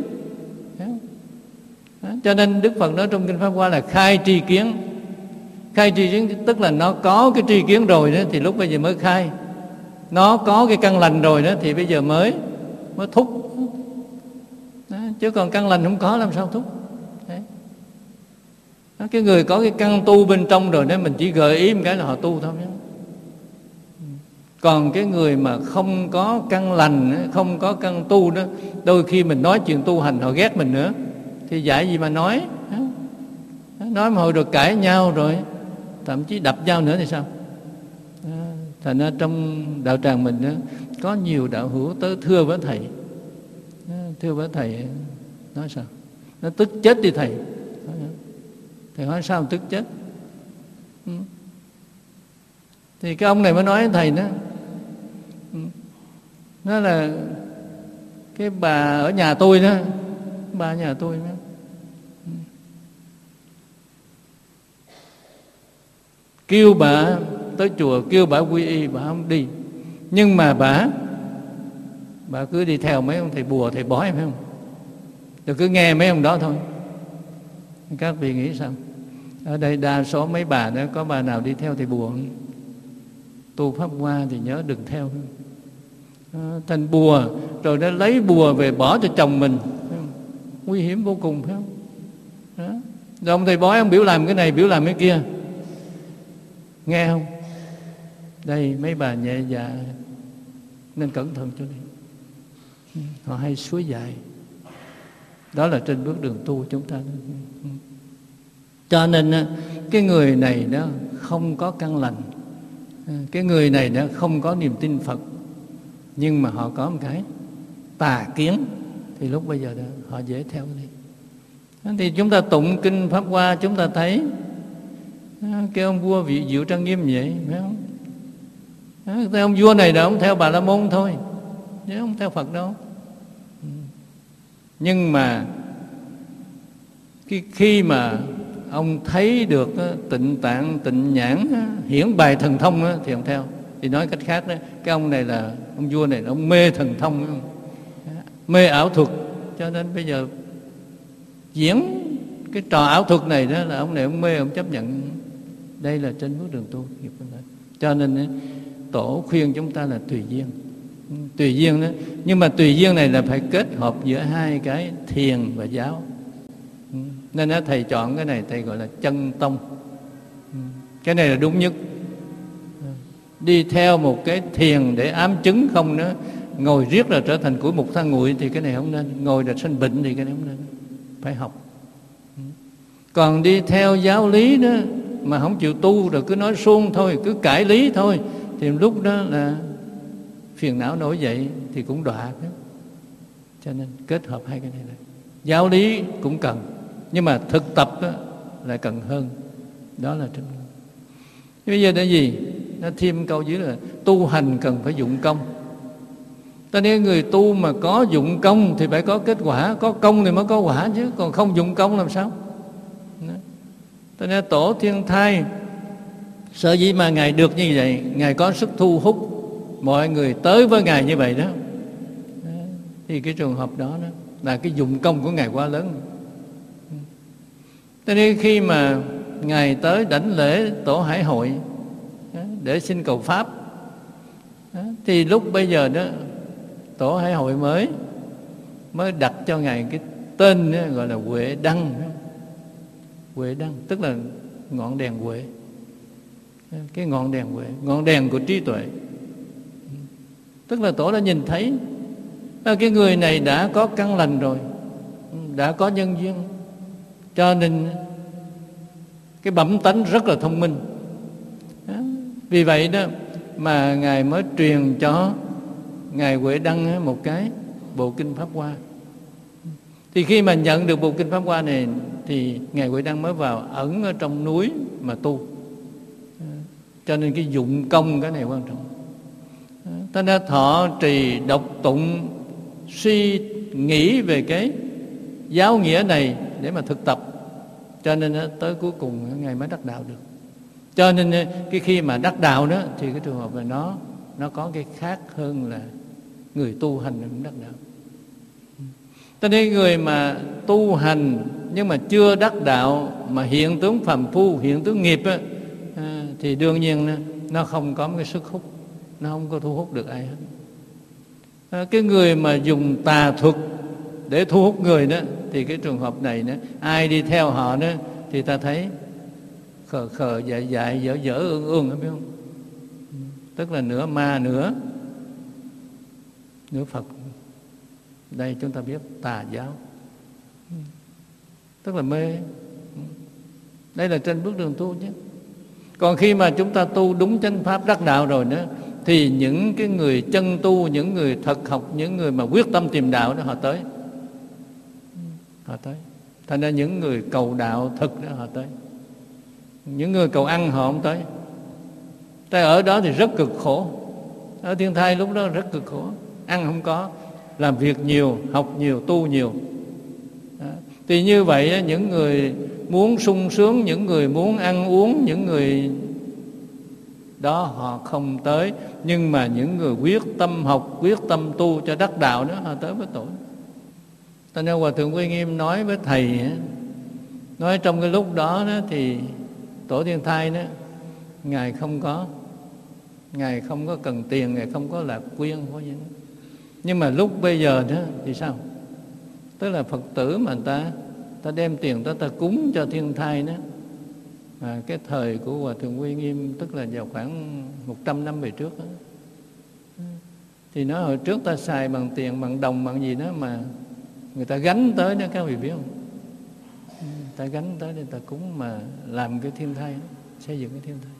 Đó. Cho nên Đức Phật nói trong Kinh Pháp Hoa là khai tri kiến. Khai tri kiến tức là nó có cái tri kiến rồi đó thì lúc bây giờ mới khai. Nó có cái căn lành rồi đó thì bây giờ mới mới thúc. Đó. Chứ còn căn lành không có làm sao thúc. Đấy. Đó. Cái người có cái căn tu bên trong rồi đó, mình chỉ gợi ý một cái là họ tu thôi nhé. Còn cái người mà không có căn lành, không có căn tu đó, đôi khi mình nói chuyện tu hành họ ghét mình nữa. Thì dạy gì mà nói. Nói mà hồi được cãi nhau rồi, thậm chí đập nhau nữa thì sao? Thành ra trong đạo tràng mình đó, có nhiều đạo hữu tới thưa với thầy. Thưa với thầy nói sao? Nó tức chết đi thầy. Thầy hỏi sao tức chết? Thì cái ông này mới nói với thầy đó, nó là cái bà ở nhà tôi đó, bà ở nhà tôi đó, kêu bà tới chùa, kêu bà quy y, bà không đi. Nhưng mà bà bà cứ đi theo mấy ông thầy bùa, thầy bói, phải không? Rồi cứ nghe mấy ông đó thôi. Các vị nghĩ sao? Ở đây đa số mấy bà đó, có bà nào đi theo thầy bùa không? Tu Pháp Hoa thì nhớ đừng theo. À, thành bùa rồi nó lấy bùa về bỏ cho chồng mình, nguy hiểm vô cùng, phải không? Đó. Rồi ông thầy bói ông biểu làm cái này, biểu làm cái kia, nghe không? Đây mấy bà nhẹ dạ nên cẩn thận cho đi. Họ hay suối dài. Đó là trên bước đường tu chúng ta. Cho nên cái người này đó không có căn lành, cái người này đó không có niềm tin Phật, nhưng mà họ có một cái tà kiến, thì lúc bây giờ đó họ dễ theo đi. Thì chúng ta tụng kinh Pháp Hoa, chúng ta thấy cái ông vua vị Diệu Trang Nghiêm vậy, phải không? Cái ông vua này là ông theo Bà La Môn thôi, chứ không theo Phật đâu. Nhưng mà khi, khi mà ông thấy được Tịnh Tạng, Tịnh Nhãn hiển bài thần thông thì ông theo. Thì nói cách khác đó, cái ông này là ông vua này, ông mê thần thông, mê ảo thuật, cho nên bây giờ diễn cái trò ảo thuật này đó là ông này ông mê, ông chấp nhận. Đây là trên bước đường tu. Cho nên tổ khuyên chúng ta là tùy duyên. Tùy duyên đó, nhưng mà tùy duyên này là phải kết hợp giữa hai cái thiền và giáo. Nên đó, thầy chọn cái này thầy gọi là chân tông. Cái này là đúng nhất. Đi theo một cái thiền để ám chứng không nữa, ngồi riết là trở thành củi mục than nguội thì cái này không nên. Ngồi là sinh bệnh thì cái này không nên. Phải học. Còn đi theo giáo lý đó mà không chịu tu, rồi cứ nói suông thôi, cứ cãi lý thôi, thì lúc đó là phiền não nổi dậy thì cũng đọa. Cho nên kết hợp hai cái này này. Giáo lý cũng cần, nhưng mà thực tập đó lại cần hơn. Đó là trên. Bây giờ là gì? Nó thêm câu dưới là tu hành cần phải dụng công. Ta nên người tu mà có dụng công thì phải có kết quả, có công thì mới có quả chứ, còn không dụng công làm sao? Ta nên Tổ Thiên Thai sở dĩ mà Ngài được như vậy, Ngài có sức thu hút mọi người tới với Ngài như vậy đó, thì cái trường hợp đó, đó là cái dụng công của Ngài quá lớn. Cho nên khi mà Ngài tới đảnh lễ Tổ Hải Hội để xin cầu Pháp, thì lúc bây giờ đó Tổ Hải Hội mới mới đặt cho Ngài cái tên gọi là Huệ Đăng. Huệ Đăng tức là ngọn đèn huệ, cái ngọn đèn huệ, ngọn đèn của trí tuệ. Tức là Tổ đã nhìn thấy cái người này đã có căn lành rồi, đã có nhân duyên, cho nên cái bẩm tánh rất là thông minh. Vì vậy đó, mà Ngài mới truyền cho Ngài Huệ Đăng một cái bộ kinh Pháp Hoa. Thì khi mà nhận được bộ kinh Pháp Hoa này thì Ngài Huệ Đăng mới vào ẩn ở trong núi mà tu. Cho nên cái dụng công cái này quan trọng. Ta đã thọ trì đọc tụng, suy nghĩ về cái giáo nghĩa này để mà thực tập, cho nên tới cuối cùng Ngài mới đắc đạo được. Cho nên cái khi mà đắc đạo đó thì cái trường hợp là nó nó có cái khác hơn là người tu hành cũng đắc đạo. Cho nên người mà tu hành nhưng mà chưa đắc đạo, mà hiện tướng phàm phu, hiện tướng nghiệp á, thì đương nhiên nó không có một cái sức hút, nó không có thu hút được ai hết. Cái người mà dùng tà thuật để thu hút người đó, thì cái trường hợp này đó, ai đi theo họ đó thì ta thấy khờ khờ dại dại, dở dở ương ương, biết không? Tức là nửa ma nửa nửa Phật. Đây chúng ta biết tà giáo, tức là mê. Đây là trên bước đường tu chứ. Còn khi mà chúng ta tu đúng chánh pháp đắc đạo rồi nữa, thì những cái người chân tu, những người thật học, những người mà quyết tâm tìm đạo đó họ tới. Họ tới. Thành ra những người cầu đạo thực đó họ tới. Những người cầu ăn họ không tới. Tại ở đó thì rất cực khổ. Ở thiên thai lúc đó rất cực khổ. Ăn không có, làm việc nhiều, học nhiều, tu nhiều. Đó. Thì như vậy những người muốn sung sướng, những người muốn ăn uống, những người đó họ không tới. Nhưng mà những người quyết tâm học, quyết tâm tu cho đắc đạo đó, họ tới với tổ. Cho nên Hòa Thượng Uy Nghiêm nói với thầy, nói trong cái lúc đó, đó thì tổ Thiên Thai đó, Ngài không có Ngài không có cần tiền, Ngài không có lạc quyên có gì đó. Nhưng mà lúc bây giờ đó thì sao? Tức là Phật tử mà người ta ta đem tiền ta ta cúng cho Thiên Thai đó. À, cái thời của Hòa Thượng Uy Nghiêm tức là vào khoảng một trăm năm về trước đó. Thì nói hồi trước ta xài bằng tiền, bằng đồng, bằng gì đó mà người ta gánh tới đó, các vị biết không? Người ta gánh tới để ta cúng mà làm cái Thiên Thai đó, xây dựng cái Thiên Thai.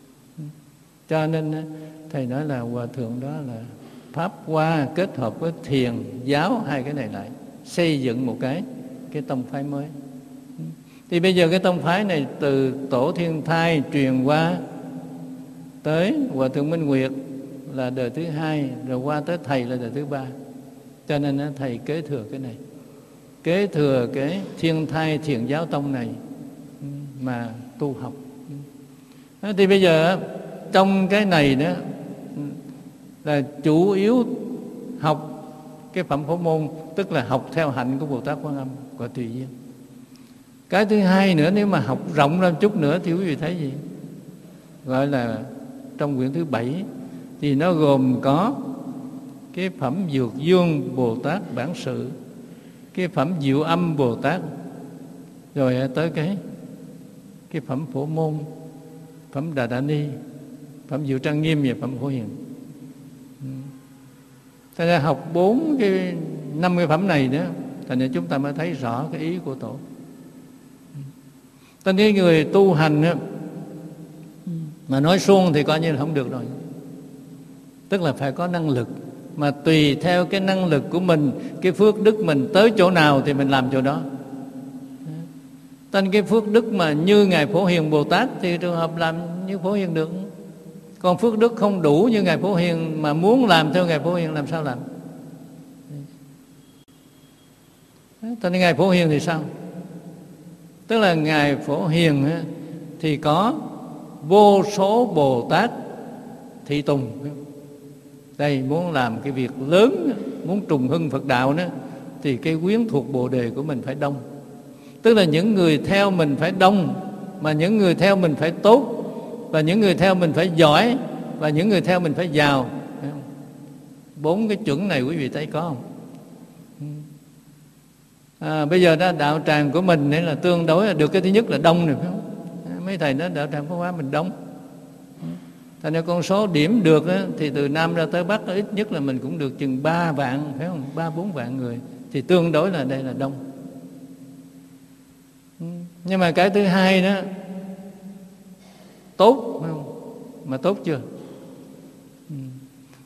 Cho nên thầy nói là Hòa Thượng đó là Pháp Hoa kết hợp với thiền giáo, hai cái này lại xây dựng một cái cái tông phái mới. Thì bây giờ cái tông phái này từ tổ Thiên Thai truyền qua tới Hòa Thượng Minh Nguyệt là đời thứ hai, rồi qua tới thầy là đời thứ ba. Cho nên thầy kế thừa cái này, kế thừa cái Thiên Thai thiền giáo tông này mà tu học. Thì bây giờ trong cái này đó là chủ yếu học cái phẩm phổ môn, tức là học theo hạnh của Bồ Tát Quan Âm của Tùy Duyên. Cái thứ hai nữa, nếu mà học rộng ra chút nữa thì quý vị thấy gì? Gọi là trong quyển thứ bảy thì nó gồm có cái phẩm Dược Dương Bồ Tát Bản Sự, cái phẩm Diệu Âm Bồ Tát, rồi tới cái cái phẩm Phổ Môn, phẩm Đà Đà Ni, phẩm Diệu Trang Nghiêm và phẩm Phổ Hiền. Thành ra học bốn cái năm cái phẩm này đó, thành ra chúng ta mới thấy rõ cái ý của tổ. Tên cái người tu hành đó, mà nói suông thì coi như là không được rồi. Tức là phải có năng lực, mà tùy theo cái năng lực của mình, cái phước đức mình tới chỗ nào thì mình làm chỗ đó. Tên cái phước đức mà như Ngài Phổ Hiền Bồ Tát thì trường hợp làm như Phổ Hiền được. Còn phước đức không đủ như Ngài Phổ Hiền mà muốn làm theo Ngài Phổ Hiền làm sao làm? Tên Ngài Phổ Hiền thì sao? Tức là Ngài Phổ Hiền thì có vô số Bồ Tát thị tùng. Đây muốn làm cái việc lớn, muốn trùng hưng Phật đạo đó, thì cái quyến thuộc Bồ Đề của mình phải đông. Tức là những người theo mình phải đông, mà những người theo mình phải tốt, và những người theo mình phải giỏi, và những người theo mình phải giàu. Bốn cái chuẩn này quý vị thấy có không? À, bây giờ đó đạo tràng của mình này là tương đối là được cái thứ nhất là đông này, phải không? Mấy thầy nói đạo tràng Pháp Hoa mình đông. Thành ra con số điểm được á, thì từ Nam ra tới Bắc ít nhất là mình cũng được chừng ba vạn, phải không? Ba bốn vạn người thì tương đối là đây là đông. Nhưng mà cái thứ hai đó tốt, phải không? Mà tốt chưa?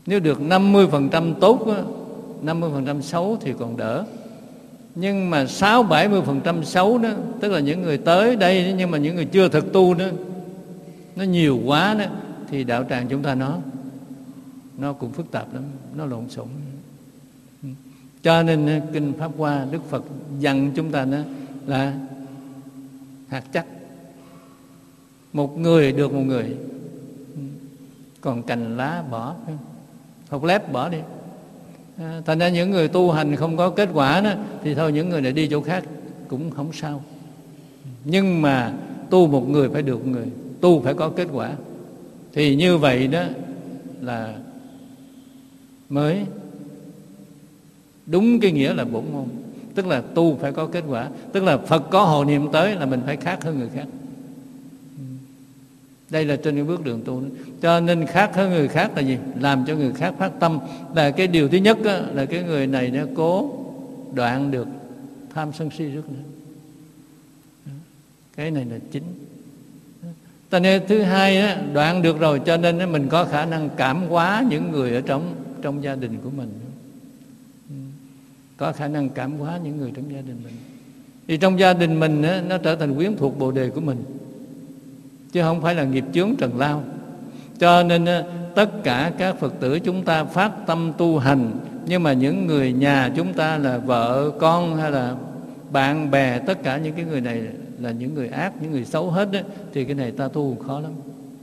Nếu được năm mươi phần trăm tốt á, năm mươi phần trăm xấu thì còn đỡ. Nhưng mà sáu bảy mươi phần trăm xấu đó, tức là những người tới đây nhưng mà những người chưa thực tu nữa, nó nhiều quá đó, thì đạo tràng chúng ta nó nó cũng phức tạp lắm, nó lộn xộn. Cho nên kinh Pháp Hoa Đức Phật dặn chúng ta đó là hạt chắc, một người được một người, còn cành lá bỏ, hột lép bỏ đi. À, thành ra những người tu hành không có kết quả đó thì thôi, những người này đi chỗ khác cũng không sao. Nhưng mà tu một người phải được một người, tu phải có kết quả, thì như vậy đó là mới đúng cái nghĩa là bổn môn. Tức là tu phải có kết quả, tức là Phật có hộ niệm tới là mình phải khác hơn người khác. Đây là trên cái bước đường tu đó. Cho nên khác hơn người khác là gì? Làm cho người khác phát tâm. Là cái điều thứ nhất đó, là cái người này nó cố đoạn được tham sân si rất nữa. Cái này là chính. Cho nên thứ hai đó, đoạn được rồi, cho nên mình có khả năng cảm hóa những người ở trong trong gia đình của mình, có khả năng cảm hóa những người trong gia đình mình. Thì trong gia đình mình đó, nó trở thành quyến thuộc bồ đề của mình, chứ không phải là nghiệp chướng trần lao. Cho nên tất cả các Phật tử chúng ta phát tâm tu hành, nhưng mà những người nhà chúng ta là vợ con hay là bạn bè, tất cả những cái người này là những người ác, những người xấu hết đó, thì cái này ta tu khó lắm.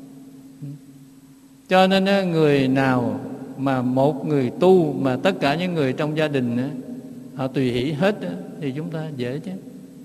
Cho nên người nào mà một người tu mà tất cả những người trong gia đình họ tùy hỷ hết thì chúng ta dễ chứ.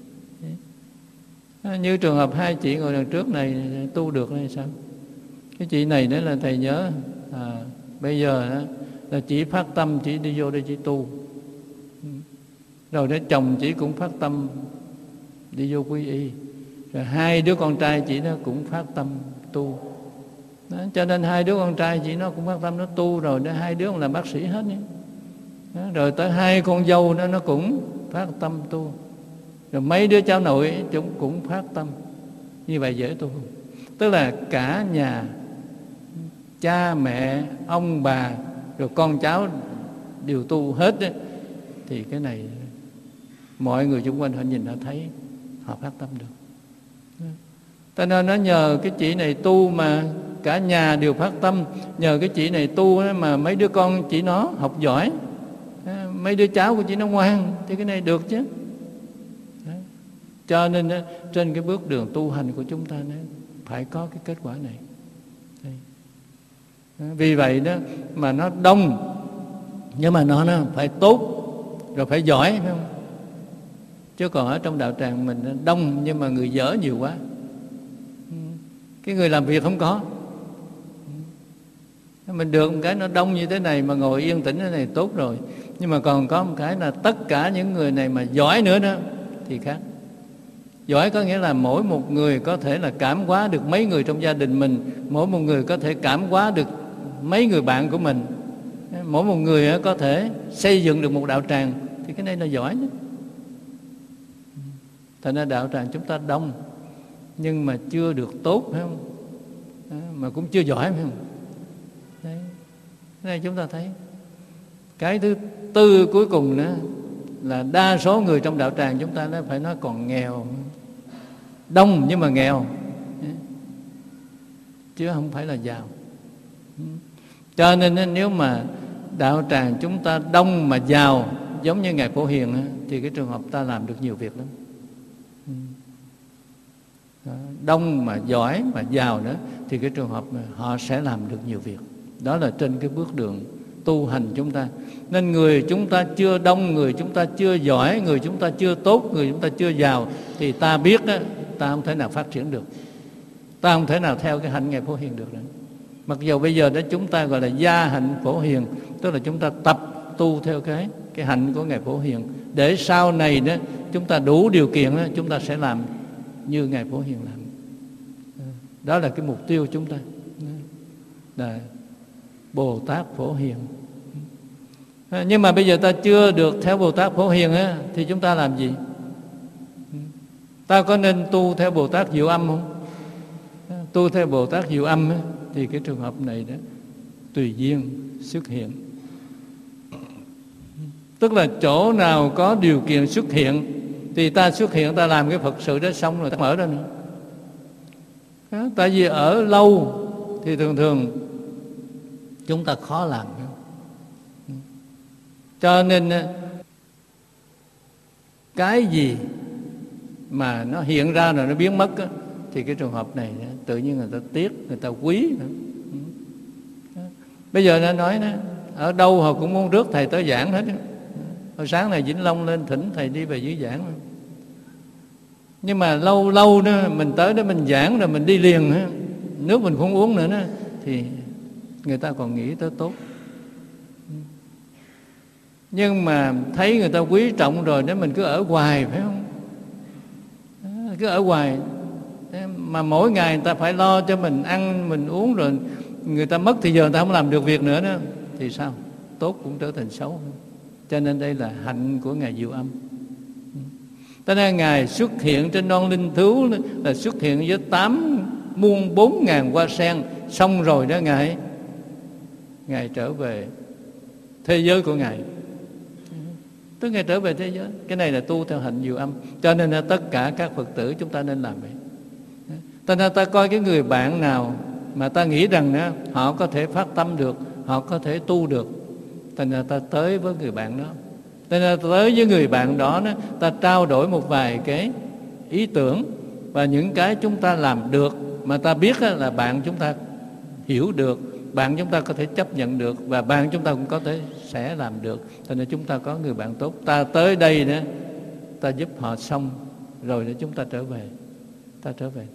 Như trường hợp hai chị ngồi đằng trước này tu được hay sao? Cái chị này đó là thầy nhớ à, bây giờ đó, là chỉ phát tâm chỉ đi vô đây chỉ tu, rồi để chồng chị cũng phát tâm đi vô quy y, rồi hai đứa con trai chị nó cũng phát tâm tu đó, cho nên hai đứa con trai chị nó cũng phát tâm nó tu, rồi đó hai đứa cũng là bác sĩ hết đó, rồi tới hai con dâu nó nó cũng phát tâm tu, rồi mấy đứa cháu nội chúng cũng phát tâm. Như vậy dễ tu không? Tức là cả nhà, cha mẹ ông bà rồi con cháu đều tu hết đó, thì cái này mọi người xung quanh họ nhìn họ thấy, họ phát tâm được. Cho nên nó nhờ cái chị này tu mà cả nhà đều phát tâm, nhờ cái chị này tu mà mấy đứa con chị nó học giỏi, mấy đứa cháu của chị nó ngoan, thì cái này được chứ. Cho nên trên cái bước đường tu hành của chúng ta phải có cái kết quả này. Vì vậy đó mà nó đông, nhưng mà nó, nó phải tốt, rồi phải giỏi, phải không? Chứ còn ở trong đạo tràng mình đông nhưng mà người dở nhiều quá, cái người làm việc không có. Mình được một cái nó đông như thế này mà ngồi yên tĩnh thế này tốt rồi, nhưng mà còn có một cái là tất cả những người này mà giỏi nữa đó thì khác. Giỏi có nghĩa là mỗi một người có thể là cảm hóa được mấy người trong gia đình mình, mỗi một người có thể cảm hóa được mấy người bạn của mình, mỗi một người có thể xây dựng được một đạo tràng, thì cái này là giỏi nhất. Thành ra đạo tràng chúng ta đông nhưng mà chưa được tốt, phải không? Mà cũng chưa giỏi, phải không? Đấy. Cái này chúng ta thấy. Cái thứ tư cuối cùng đó là đa số người trong đạo tràng chúng ta nó phải nói còn nghèo, đông nhưng mà nghèo, chứ không phải là giàu. Cho nên nếu mà đạo tràng chúng ta đông mà giàu giống như Ngài Phổ Hiền thì cái trường hợp ta làm được nhiều việc lắm. Đông mà giỏi mà giàu nữa thì cái trường hợp họ sẽ làm được nhiều việc. Đó là trên cái bước đường tu hành chúng ta. Nên người chúng ta chưa đông, người chúng ta chưa giỏi, người chúng ta chưa tốt, người chúng ta chưa giàu, thì ta biết đó, ta không thể nào phát triển được, ta không thể nào theo cái hạnh Ngài Phổ Hiền được nữa. Mặc dù bây giờ đó chúng ta gọi là gia hạnh Phổ Hiền, tức là chúng ta tập tu theo cái cái hạnh của Ngài Phổ Hiền, để sau này đó chúng ta đủ điều kiện đó, chúng ta sẽ làm như Ngài Phổ Hiền làm. Đó là cái mục tiêu chúng ta, là Bồ Tát Phổ Hiền. Nhưng mà bây giờ ta chưa được theo Bồ Tát Phổ Hiền á, thì chúng ta làm gì? Ta có nên tu theo Bồ Tát Diệu Âm không? Tu theo Bồ Tát Diệu Âm á, thì cái trường hợp này đó tùy duyên xuất hiện. Tức là chỗ nào có điều kiện xuất hiện thì ta xuất hiện, ta làm cái Phật sự đó xong rồi ta mở ra nữa. Đó, tại vì ở lâu thì thường thường chúng ta khó làm. Cho nên cái gì mà nó hiện ra rồi nó biến mất á, thì cái trường hợp này tự nhiên người ta tiếc, người ta quý nữa. Bây giờ nó nói đó, ở đâu họ cũng muốn rước thầy tới giảng hết. Hồi sáng này Vĩnh Long lên thỉnh thầy đi về dưới giảng. Nhưng mà lâu lâu đó mình tới đó mình giảng rồi mình đi liền đó, nước mình không uống nữa đó, thì người ta còn nghĩ tới tốt. Nhưng mà thấy người ta quý trọng rồi đó, mình cứ ở hoài phải không? Cứ ở hoài mà mỗi ngày người ta phải lo cho mình ăn mình uống, rồi người ta mất thì giờ người ta không làm được việc nữa đó, thì sao? Tốt cũng trở thành xấu. Cho nên đây là hạnh của Ngài Diệu Âm. Cho nên Ngài xuất hiện trên non linh thú là xuất hiện với tám muôn bốn ngàn hoa sen. Xong rồi đó Ngài Ngài trở về thế giới của Ngài. Tức Ngài trở về thế giới. Cái này là tu theo hạnh Diệu Âm. Cho nên là tất cả các Phật tử chúng ta nên làm vậy. Cho nên ta coi cái người bạn nào mà ta nghĩ rằng đó, họ có thể phát tâm được, họ có thể tu được, thành ra ta tới với người bạn đó. Cho nên tới với người bạn đó, đó ta trao đổi một vài cái ý tưởng và những cái chúng ta làm được mà ta biết là bạn chúng ta hiểu được, bạn chúng ta có thể chấp nhận được, và bạn chúng ta cũng có thể sẽ làm được. Cho nên chúng ta có người bạn tốt. Ta tới đây đó, ta giúp họ xong rồi để chúng ta trở về, ta trở về.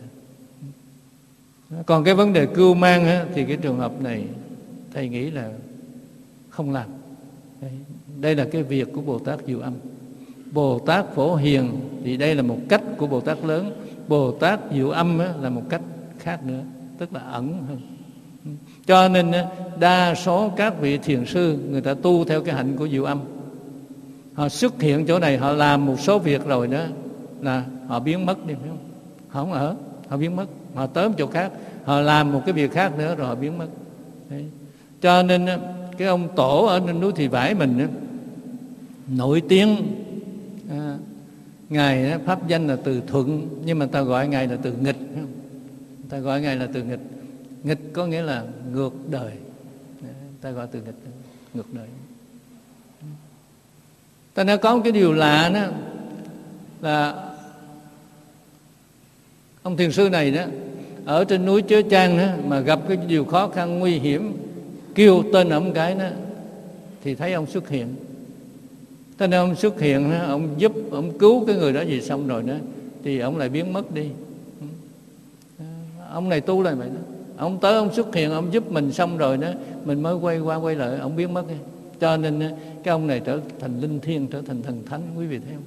Còn cái vấn đề cưu mang á, thì cái trường hợp này thầy nghĩ là không làm. Đây, đây là cái việc của Bồ Tát Diệu Âm. Bồ Tát Phổ Hiền thì đây là một cách của Bồ Tát lớn. Bồ Tát Diệu Âm á, là một cách khác nữa, tức là ẩn hơn. Cho nên á, đa số các vị thiền sư người ta tu theo cái hạnh của Diệu Âm. Họ xuất hiện chỗ này, họ làm một số việc rồi đó là họ biến mất đi, phải không? Họ không ở, họ biến mất. Họ tới một chỗ khác, họ làm một cái việc khác nữa rồi họ biến mất. Đấy. Cho nên cái ông tổ ở trên núi Thì Vải mình nổi tiếng, à, Ngài pháp danh là Từ Thuận, nhưng mà ta gọi Ngài là Từ Nghịch. Ta gọi Ngài là Từ Nghịch. Nghịch có nghĩa là ngược đời. Ta gọi Từ Nghịch, ngược đời. Ta nói có một cái điều lạ đó là ông thiền sư này đó ở trên núi Chớ Chan đó, mà gặp cái điều khó khăn nguy hiểm, kêu tên ông cái đó thì thấy ông xuất hiện. Thế nên ông xuất hiện đó, ông giúp, ông cứu cái người đó gì xong rồi đó thì ông lại biến mất đi. Ông này tu lại vậy đó. Ông tới ông xuất hiện, ông giúp mình xong rồi đó, mình mới quay qua quay lại, ông biến mất đi. Cho nên cái ông này trở thành linh thiêng, trở thành thần thánh, quý vị thấy không?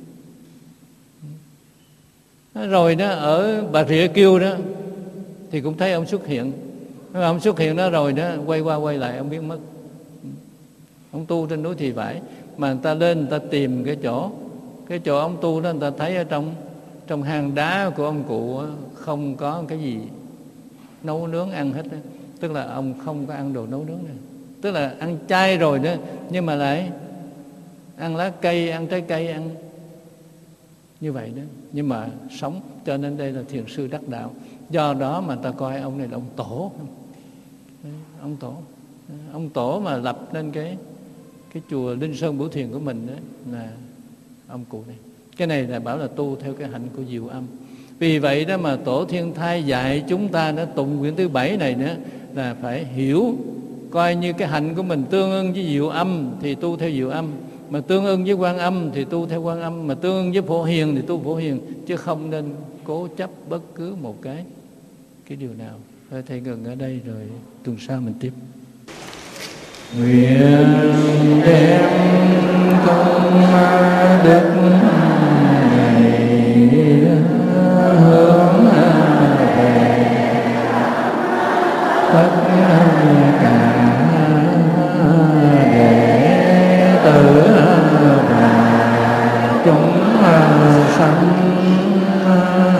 Rồi đó ở Bà Rịa Kiêu đó thì cũng thấy ông xuất hiện. Ông xuất hiện đó rồi đó, quay qua quay lại ông biến mất. Ông tu trên núi Thì Vải, mà người ta lên người ta tìm cái chỗ, cái chỗ ông tu đó, người ta thấy ở trong trong hang đá của ông cụ không có cái gì nấu nướng ăn hết đó. Tức là ông không có ăn đồ nấu nướng này. Tức là ăn chay rồi đó, nhưng mà lại ăn lá cây, ăn trái cây, ăn như vậy đó, nhưng mà sống. Cho nên đây là thiền sư đắc đạo. Do đó mà ta coi ông này là ông tổ. Ông tổ Ông tổ mà lập nên cái cái chùa Linh Sơn Bửu Thiền của mình đó là ông cụ này. Cái này là bảo là tu theo cái hạnh của Diệu Âm. Vì vậy đó mà Tổ Thiên Thai dạy chúng ta đó, tụng quyển thứ bảy này nữa là phải hiểu, coi như cái hạnh của mình tương ưng với Diệu Âm thì tu theo Diệu Âm, mà tương ưng với Quan Âm thì tu theo Quan Âm, mà tương ưng với Phổ Hiền thì tu Phổ Hiền, chứ không nên cố chấp bất cứ một cái cái điều nào. Thôi thầy ngừng ở đây rồi tuần sau mình tiếp. Nguyện đem công đức này hướng về tất cả đệ tử và chúng sanh